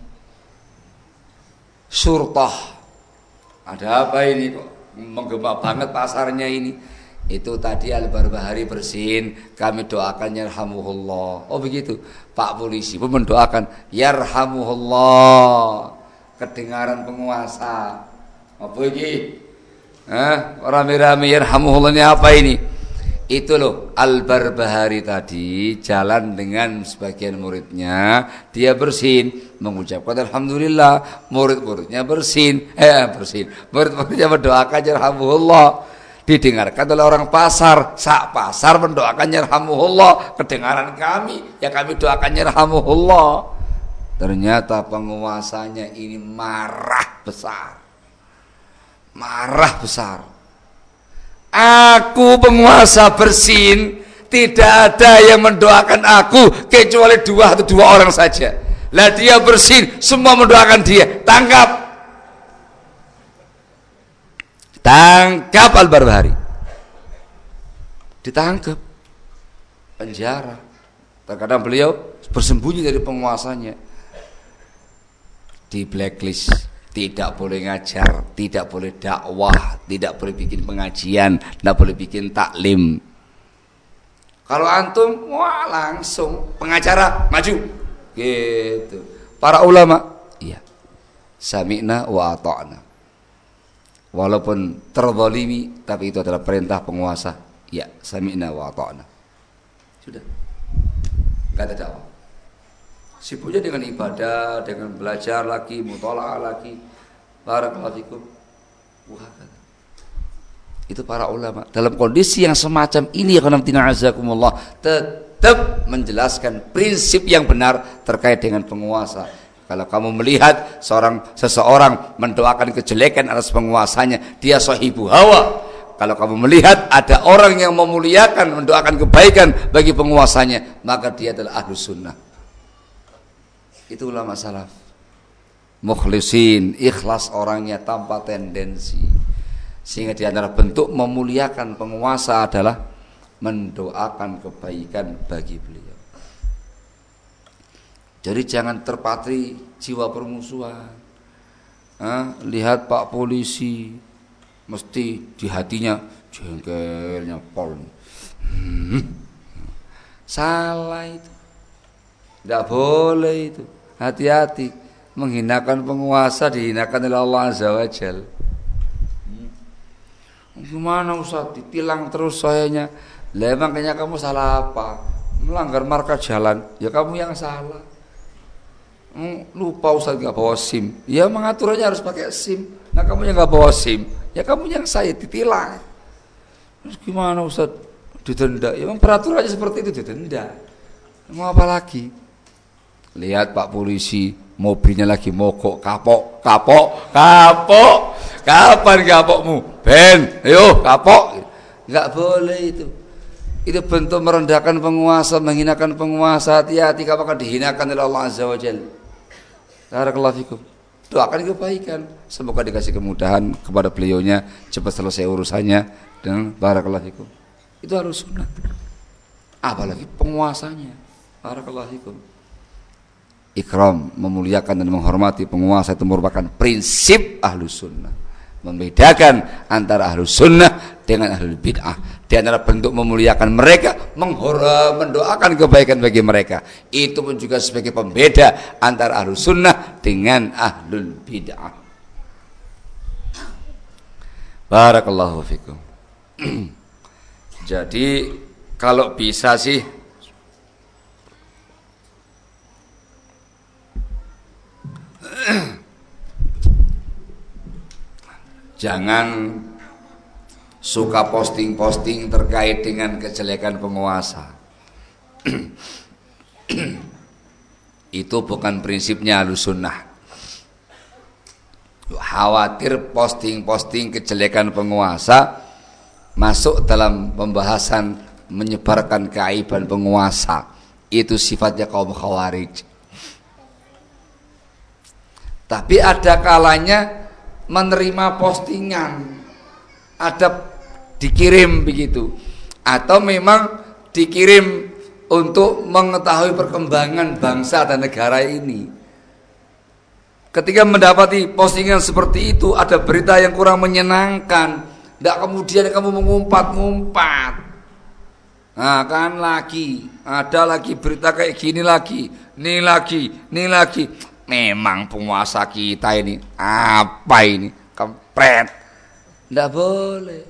Surtah, ada apa ini kok menggema banget pasarnya ini? Itu tadi Al-Barbahari bersin, kami doakan yarhamuhullah. Oh begitu. Pak polisi pun mendoakan yarhamuhullah. Kedengaran penguasa. Apa iki? Hah? Rame-rame yarhamuhullah ini apa ini? Itu loh Al-Barbahari tadi jalan dengan sebagian muridnya, dia bersin mengucapkan alhamdulillah, murid-muridnya bersin, eh bersin, murid-muridnya mendoakan yarhamuhullah. Didengarkan oleh orang pasar, sak pasar mendoakan yarhamuhullah, kedengaran kami, ya kami doakan yarhamuhullah. Ternyata penguasanya ini marah besar. Marah besar. Aku penguasa bersin, tidak ada yang mendoakan aku kecuali dua atau dua orang saja. Lah dia bersin, semua mendoakan dia. Tangkap. Tangkap Al-Barbahari. Ditangkap. Penjara. Terkadang beliau bersembunyi dari penguasanya. Di blacklist. Tidak boleh ngajar, tidak boleh dakwah, tidak boleh bikin pengajian, tidak boleh bikin taklim. Kalau antum, wah langsung pengacara maju. Gitu. Para ulama, iya. Sami'na wa ata'na. Walaupun terzalimi, tapi itu adalah perintah penguasa. Ya, sami'na wa ata'na. Sudah. Enggak ada dakwah. Sibuknya dengan ibadah, dengan belajar lagi, muthala'ah lagi. Barakallahu fikum. Wah, itu para ulama dalam kondisi yang semacam ini ya azakumullah tetap menjelaskan prinsip yang benar terkait dengan penguasa. Kalau kamu melihat seorang seseorang mendoakan kejelekan atas penguasanya, dia sahibu hawa. Kalau kamu melihat ada orang yang memuliakan, mendoakan kebaikan bagi penguasanya, maka dia adalah ahlus sunnah. Itu ulama salaf. Mukhlisin, ikhlas orangnya tanpa tendensi. Sehingga di antara bentuk memuliakan penguasa adalah mendoakan kebaikan bagi beliau. Jadi jangan terpatri jiwa permusuhan. Hah? Lihat Pak polisi, mesti di hatinya jengkelnya pol. Hmm. Salah itu. Tidak boleh itu. Hati-hati. Menghinakan penguasa dihinakan oleh Allah Azza wa Jalla. Gimana Ustaz? Ditilang terus sayanya. Lah emang kayaknya kamu salah apa? Melanggar marka jalan. Ya kamu yang salah. Lupa Ustaz nggak bawa SIM. Ya mengaturnya harus pakai SIM. Nah kamu yang nggak bawa SIM. Ya kamu yang saya ditilang. Terus gimana Ustaz? Didenda. Ya memang peraturannya seperti itu, didenda. Mau apa lagi? Lihat Pak polisi, mobilnya lagi mogok, kapok, kapok, kapok. Kapan kapokmu? Ben, ayo kapok. Enggak boleh itu. Itu bentuk merendahkan penguasa, menghinakan penguasa. Hati-hati kamu akan dihinakan oleh Allah Azza wa Jalla. Barakallahu fikum. Doakan kebaikan, semoga dikasih kemudahan kepada beliaunya, cepat selesai urusannya dan barakallahu fikum. Itu harus sunnah. Apalagi penguasanya. Barakallahu fikum. Ikram, memuliakan dan menghormati penguasa itu merupakan prinsip ahlus sunnah. Membedakan antara ahlus sunnah dengan ahlul bid'ah. Di antara bentuk memuliakan mereka, menghormati, mendoakan kebaikan bagi mereka. Itu pun juga sebagai pembeda antara ahlus sunnah dengan ahlul bid'ah. Barakallahu fikum. Jadi kalau bisa sih jangan suka posting-posting terkait dengan kejelekan penguasa. Itu bukan prinsipnya Ahlussunnah. Khawatir posting-posting kejelekan penguasa masuk dalam pembahasan menyebarkan keaiban penguasa. Itu sifatnya kaum Khawarij. Tapi ada kalanya menerima postingan, ada dikirim begitu, atau memang dikirim untuk mengetahui perkembangan bangsa dan negara ini. Ketika mendapati postingan seperti itu, ada berita yang kurang menyenangkan, Tidak kemudian kamu mengumpat-ngumpat. Nah kan lagi, ada lagi berita kayak gini lagi, nih lagi, nih lagi. Memang penguasa kita ini apa ini? Kempret. Tidak boleh.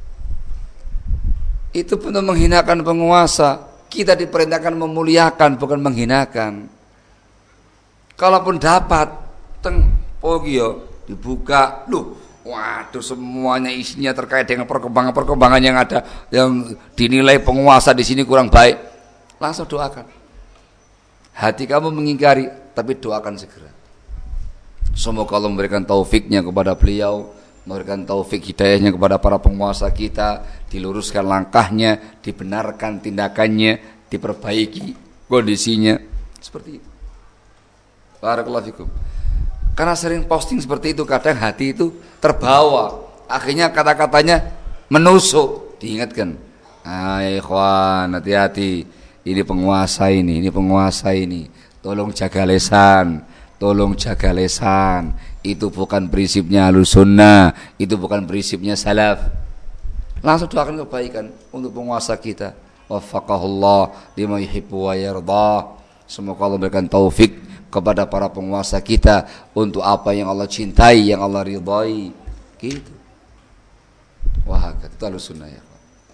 Itu pun menghinakan penguasa. Kita diperintahkan memuliakan, bukan menghinakan. Kalaupun dapat, teng pogio dibuka, loh, waduh semuanya isinya terkait dengan perkembangan-perkembangan yang ada, yang dinilai penguasa di sini kurang baik, langsung doakan. Hati kamu mengingkari, tapi doakan segera. Semoga Allah memberikan taufiknya kepada beliau, memberikan taufik hidayahnya kepada para penguasa kita, diluruskan langkahnya, dibenarkan tindakannya, diperbaiki kondisinya, seperti itu. Barakallahu fikum. Karena sering posting seperti itu, kadang hati itu terbawa, akhirnya kata-katanya menusuk. Diingatkan, hai ikhwan, hati-hati, ini penguasa ini, ini penguasa ini, tolong jaga lesan, tolong jaga lesan. Itu bukan prinsipnya Ahlussunnah, itu bukan prinsipnya salaf. Langsung doakan kebaikan untuk penguasa kita. Waffaqahullah lima yuhibbu wa yardah. Semoga Allah berikan taufik kepada para penguasa kita untuk apa yang Allah cintai, yang Allah ridhai. Gitu. Wah, itu Ahlussunnah ya.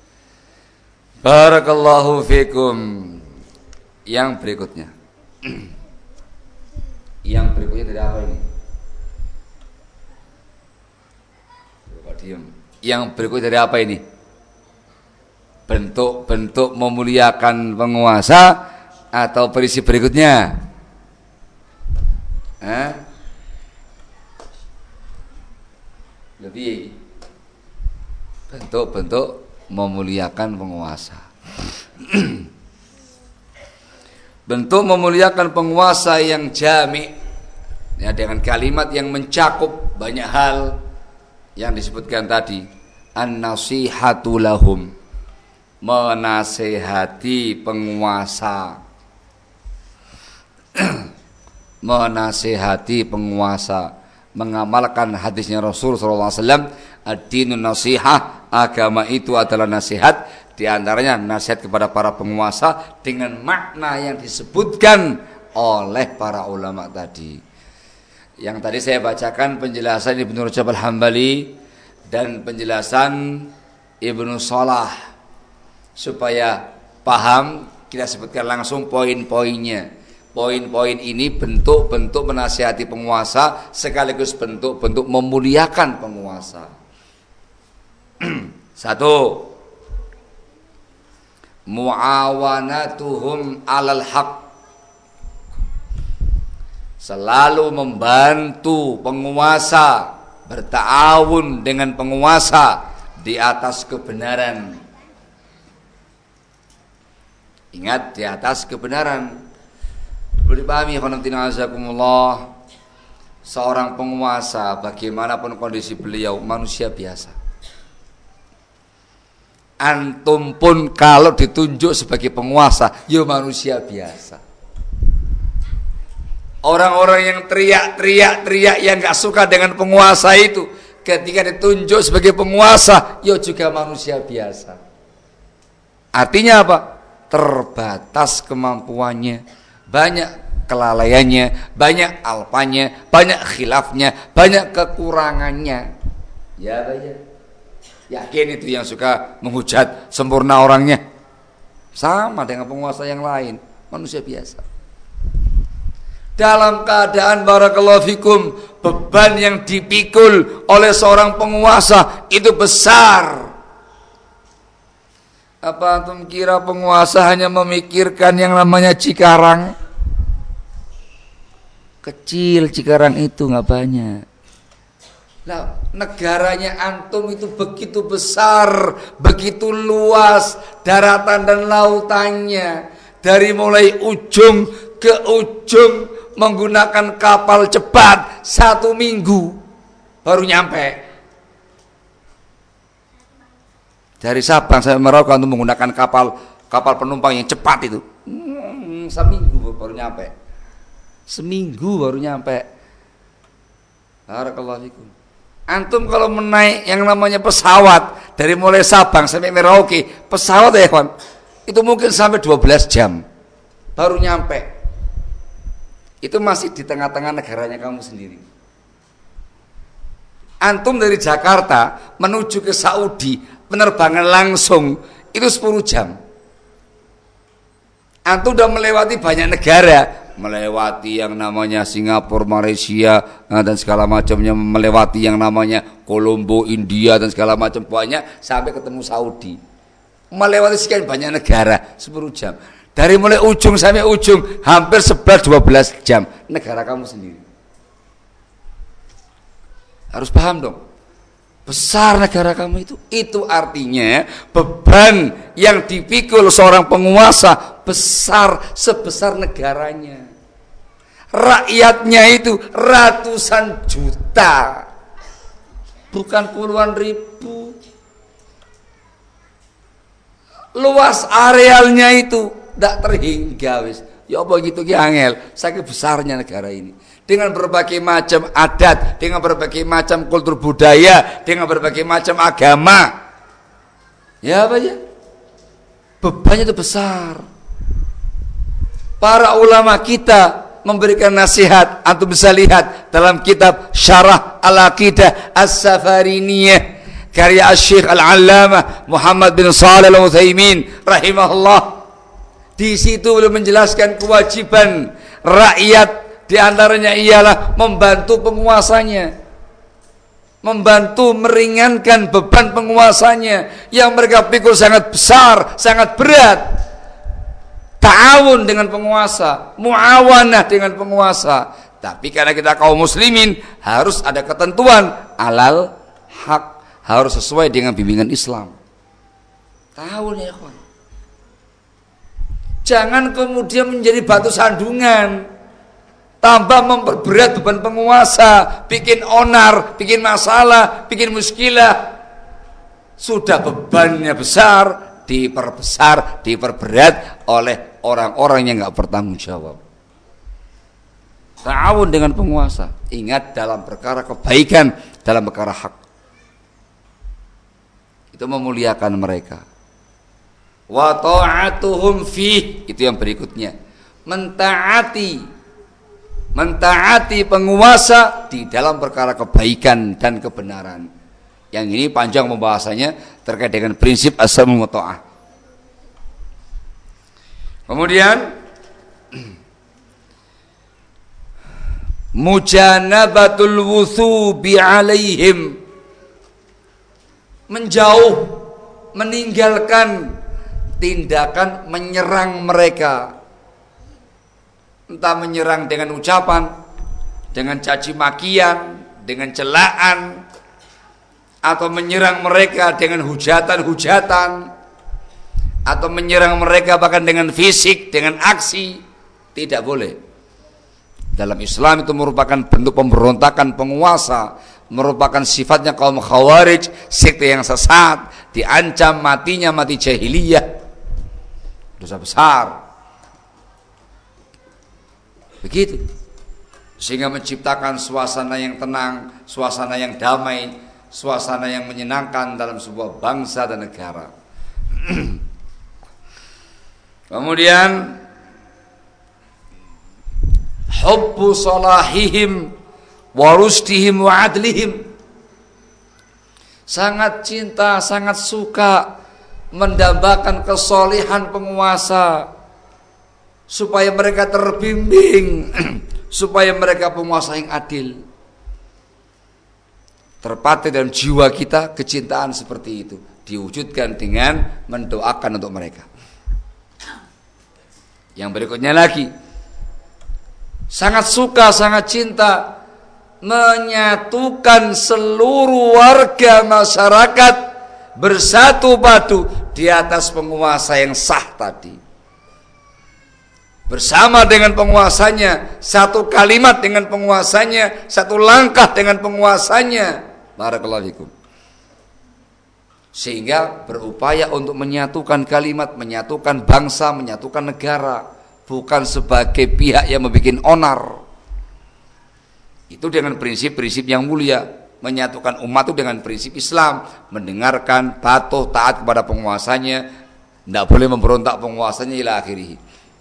Barakallahu fikum. Yang berikutnya. Yang berikutnya dari apa ini? Diam. Yang berikutnya dari apa ini? Bentuk-bentuk memuliakan penguasa atau prinsip berikutnya? Hah? Lebih bentuk-bentuk memuliakan penguasa. Bentuk memuliakan penguasa yang jami', ya, dengan kalimat yang mencakup banyak hal yang disebutkan tadi. An-nasihatu lahum, menasehati penguasa. Menasehati penguasa, mengamalkan hadisnya Rasul sallallahu alaihi wasallam, ad-dinun nasihah, agama itu adalah nasihat, di antaranya nasihat kepada para penguasa dengan makna yang disebutkan oleh para ulama tadi. Yang tadi saya bacakan penjelasan Ibnu Rajab Al-Hambali dan penjelasan Ibnu Shalah, supaya paham kita sebutkan langsung poin-poinnya. Poin-poin ini bentuk-bentuk menasihati penguasa sekaligus bentuk-bentuk memuliakan penguasa. Satu, muawanatuhum alal haq, selalu membantu penguasa, berta'awun dengan penguasa di atas kebenaran. Ingat, di atas kebenaran. Perlu dipahami, khonamtina azakumullah, seorang penguasa bagaimanapun kondisi beliau manusia biasa. Antum pun kalau ditunjuk sebagai penguasa, ya manusia biasa. Orang-orang yang teriak-teriak-teriak yang gak suka dengan penguasa itu, ketika ditunjuk sebagai penguasa, ya juga manusia biasa. Artinya apa? Terbatas kemampuannya, banyak kelalaiannya, banyak alpanya, banyak khilafnya, banyak kekurangannya. Ya, banyak. Yakin itu yang suka menghujat sempurna orangnya. Sama dengan penguasa yang lain, manusia biasa. Dalam keadaan barakallahu fikum, beban yang dipikul oleh seorang penguasa itu besar. Apa antum kira penguasa hanya memikirkan yang namanya Cikarang? Kecil Cikarang itu, nggak banyak. Nah, negaranya antum itu begitu besar, begitu luas daratan dan lautannya. Dari mulai ujung ke ujung menggunakan kapal cepat satu minggu baru nyampe. Dari Sabang sampai Merauke untuk menggunakan kapal kapal penumpang yang cepat itu, hmm, seminggu baru nyampe. Seminggu baru nyampe. Barakallahu fikum. Antum kalau menaik yang namanya pesawat dari mulai Sabang sampai Merauke, pesawat ya kawan, itu mungkin sampai dua belas jam baru nyampe. Itu masih di tengah-tengah negaranya kamu sendiri. Antum dari Jakarta menuju ke Saudi, penerbangan langsung itu sepuluh jam. Antum udah melewati banyak negara, melewati yang namanya Singapura, Malaysia, dan segala macamnya, melewati yang namanya Kolombo, India, dan segala macam, banyak sampai ketemu Saudi. Melewati sekian banyak negara, sepuluh jam. Dari mulai ujung sampai ujung hampir sebelas dua belas jam negara kamu sendiri. Harus paham dong, besar negara kamu itu. Itu artinya beban yang dipikul seorang penguasa besar sebesar negaranya. Rakyatnya itu ratusan juta, bukan puluhan ribu. Luas arealnya itu tidak terhingga wis. Ya apa gitu ki angel, saking besarnya negara ini. Dengan berbagai macam adat, dengan berbagai macam kultur budaya, dengan berbagai macam agama. Ya apa ya? Bebannya itu besar. Para ulama kita memberikan nasihat, antum bisa lihat dalam kitab Syarah Al-Aqidah As-Safariniyah karya Asy-Syaikh Al-Allamah Muhammad bin Shalih Al-Utsaimin rahimahullah. Di situ beliau menjelaskan kewajiban rakyat, di antaranya ialah membantu penguasanya, membantu meringankan beban penguasanya yang mereka pikul sangat besar, sangat berat. Ta'awun dengan penguasa, muawanah dengan penguasa. Tapi karena kita kaum muslimin harus ada ketentuan alal hak, harus sesuai dengan bimbingan Islam. Ta'awun ya kawan. Jangan kemudian menjadi batu sandungan, tambah memperberat beban penguasa, bikin onar, bikin masalah, bikin muskilah. Sudah bebannya besar, diperbesar, diperberat oleh orang-orang yang nggak bertanggung jawab. Ta'awun dengan penguasa, ingat dalam perkara kebaikan, dalam perkara hak. Itu memuliakan mereka. Wa ta'atuhum fih, itu yang berikutnya. Mentaati mentaati penguasa di dalam perkara kebaikan dan kebenaran. Yang ini panjang pembahasannya terkait dengan prinsip as-sam'u wa ta'ah. Kemudian mujanabatul wuthubi alaihim, menjauh, meninggalkan tindakan menyerang mereka. Entah menyerang dengan ucapan, dengan caci makian, dengan celaan, atau menyerang mereka dengan hujatan-hujatan, atau menyerang mereka bahkan dengan fisik, dengan aksi. Tidak boleh. Dalam Islam itu merupakan bentuk pemberontakan penguasa, merupakan sifatnya kaum khawarij, sekte yang sesat, diancam matinya mati jahiliyah, dosa besar. Begitu. Sehingga menciptakan suasana yang tenang, suasana yang damai, suasana yang menyenangkan dalam sebuah bangsa dan negara. Kemudian hubbu salahihim wa rusdihim wa adlihim, sangat cinta, sangat suka mendambakan kesolehan penguasa supaya mereka terbimbing, supaya mereka penguasa yang adil. Terpatri dalam jiwa kita kecintaan seperti itu, diwujudkan dengan mendoakan untuk mereka. Yang berikutnya lagi, sangat suka, sangat cinta menyatukan seluruh warga masyarakat bersatu padu di atas penguasa yang sah tadi. Bersama dengan penguasanya, satu kalimat dengan penguasanya, satu langkah dengan penguasanya. Barakallahu fikum. Sehingga berupaya untuk menyatukan kalimat, menyatukan bangsa, menyatukan negara, bukan sebagai pihak yang membuat onar. Itu dengan prinsip-prinsip yang mulia, menyatukan umat itu dengan prinsip Islam, mendengarkan, patuh, taat kepada penguasanya, tidak boleh memberontak penguasanya ila akhirih.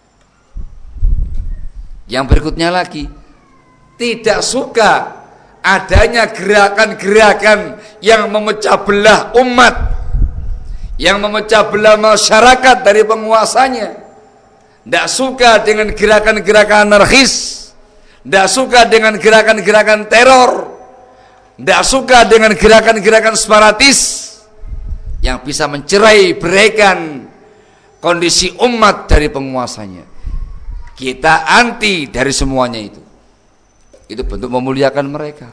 Yang berikutnya lagi, tidak suka adanya gerakan-gerakan yang memecah belah umat, yang memecah belah masyarakat dari penguasanya. Tidak suka dengan gerakan-gerakan anarkis, tidak suka dengan gerakan-gerakan teror, tidak suka dengan gerakan-gerakan separatis yang bisa mencerai beraikan kondisi umat dari penguasanya. Kita anti dari semuanya itu. Itu bentuk memuliakan mereka.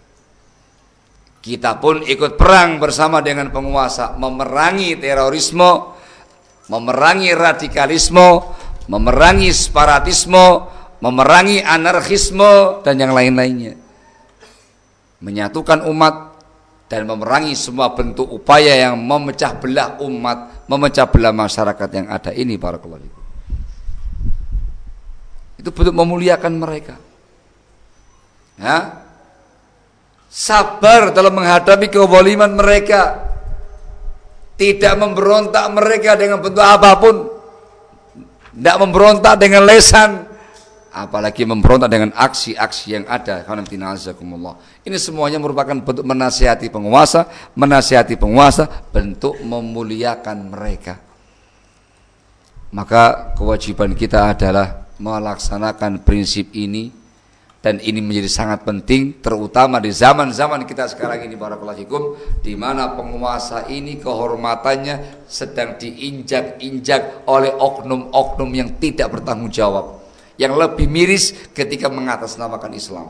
Kita pun ikut perang bersama dengan penguasa, memerangi terorisme, memerangi radikalisme, memerangi separatisme, memerangi anarkisme dan yang lain-lainnya. Menyatukan umat dan memerangi semua bentuk upaya yang memecah belah umat, memecah belah masyarakat yang ada ini, barakallahu fikum. Itu bentuk memuliakan mereka. Ya. Sabar dalam menghadapi kezaliman mereka. Tidak memberontak mereka dengan bentuk apapun. Tidak memberontak dengan lesan, apalagi memberontak dengan aksi-aksi yang ada. Ini semuanya merupakan bentuk menasihati penguasa, menasihati penguasa, bentuk memuliakan mereka. Maka kewajiban kita adalah melaksanakan prinsip ini, dan ini menjadi sangat penting, terutama di zaman-zaman kita sekarang ini, barakallahu fikum, di mana penguasa ini kehormatannya sedang diinjak-injak oleh oknum-oknum yang tidak bertanggung jawab, yang lebih miris ketika mengatasnamakan Islam.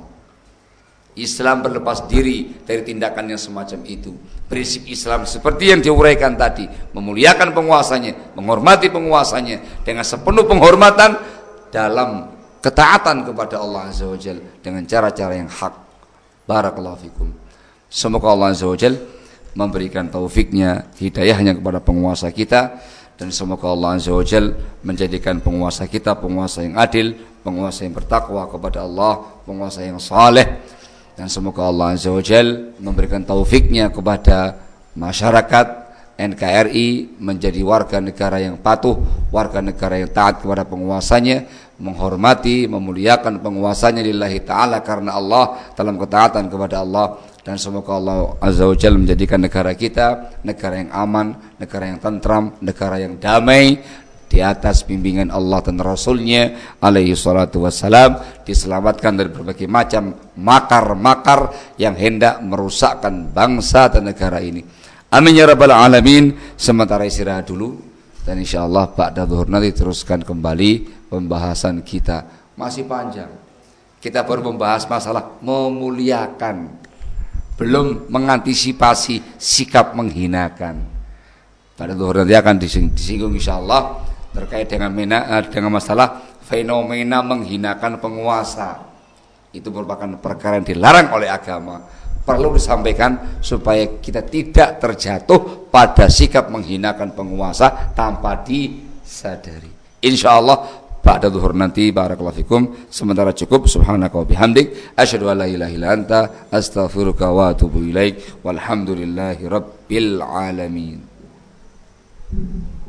Islam berlepas diri dari tindakan yang semacam itu. Prinsip Islam seperti yang diuraikan tadi, memuliakan penguasanya, menghormati penguasanya dengan sepenuh penghormatan dalam ketaatan kepada Allah Azza wa Jalla dengan cara-cara yang hak. Barakallahu fikum. Semoga Allah Azza wa Jalla memberikan taufiknya, hidayahnya kepada penguasa kita, dan semoga Allah Azza wa Jalla menjadikan penguasa kita penguasa yang adil, penguasa yang bertakwa kepada Allah, penguasa yang saleh, dan semoga Allah Azza wa Jalla memberikan taufiknya kepada masyarakat N K R I menjadi warga negara yang patuh, warga negara yang taat kepada penguasanya, menghormati, memuliakan penguasanya lillahi ta'ala karena Allah, dalam ketaatan kepada Allah. Dan semoga Allah Azza wa Jalla menjadikan negara kita negara yang aman, negara yang tentram, negara yang damai, di atas bimbingan Allah dan Rasulnya alaihi salatu wassalam, diselamatkan dari berbagai macam makar-makar yang hendak merusakkan bangsa dan negara ini. Amin ya rabbal alamin. Sementara istirahat dulu, dan insyaallah ba'da zuhur nanti teruskan kembali pembahasan kita. Masih panjang. Kita baru membahas masalah memuliakan, belum mengantisipasi sikap menghinakan. Pada zuhur nanti akan disinggung insyaallah terkait dengan mena, dengan masalah fenomena menghinakan penguasa. Itu merupakan perkara yang dilarang oleh agama. Perlu disampaikan supaya kita tidak terjatuh pada sikap menghinakan penguasa tanpa disadari. Insyaallah ba'da zuhur nanti, barakallahu fikum. Sementara cukup, subhanaka wa bihamdik, asyhadu an la ilaha illa anta, astaghfiruka wa atubu ilaik, walhamdulillahi rabbil alamin.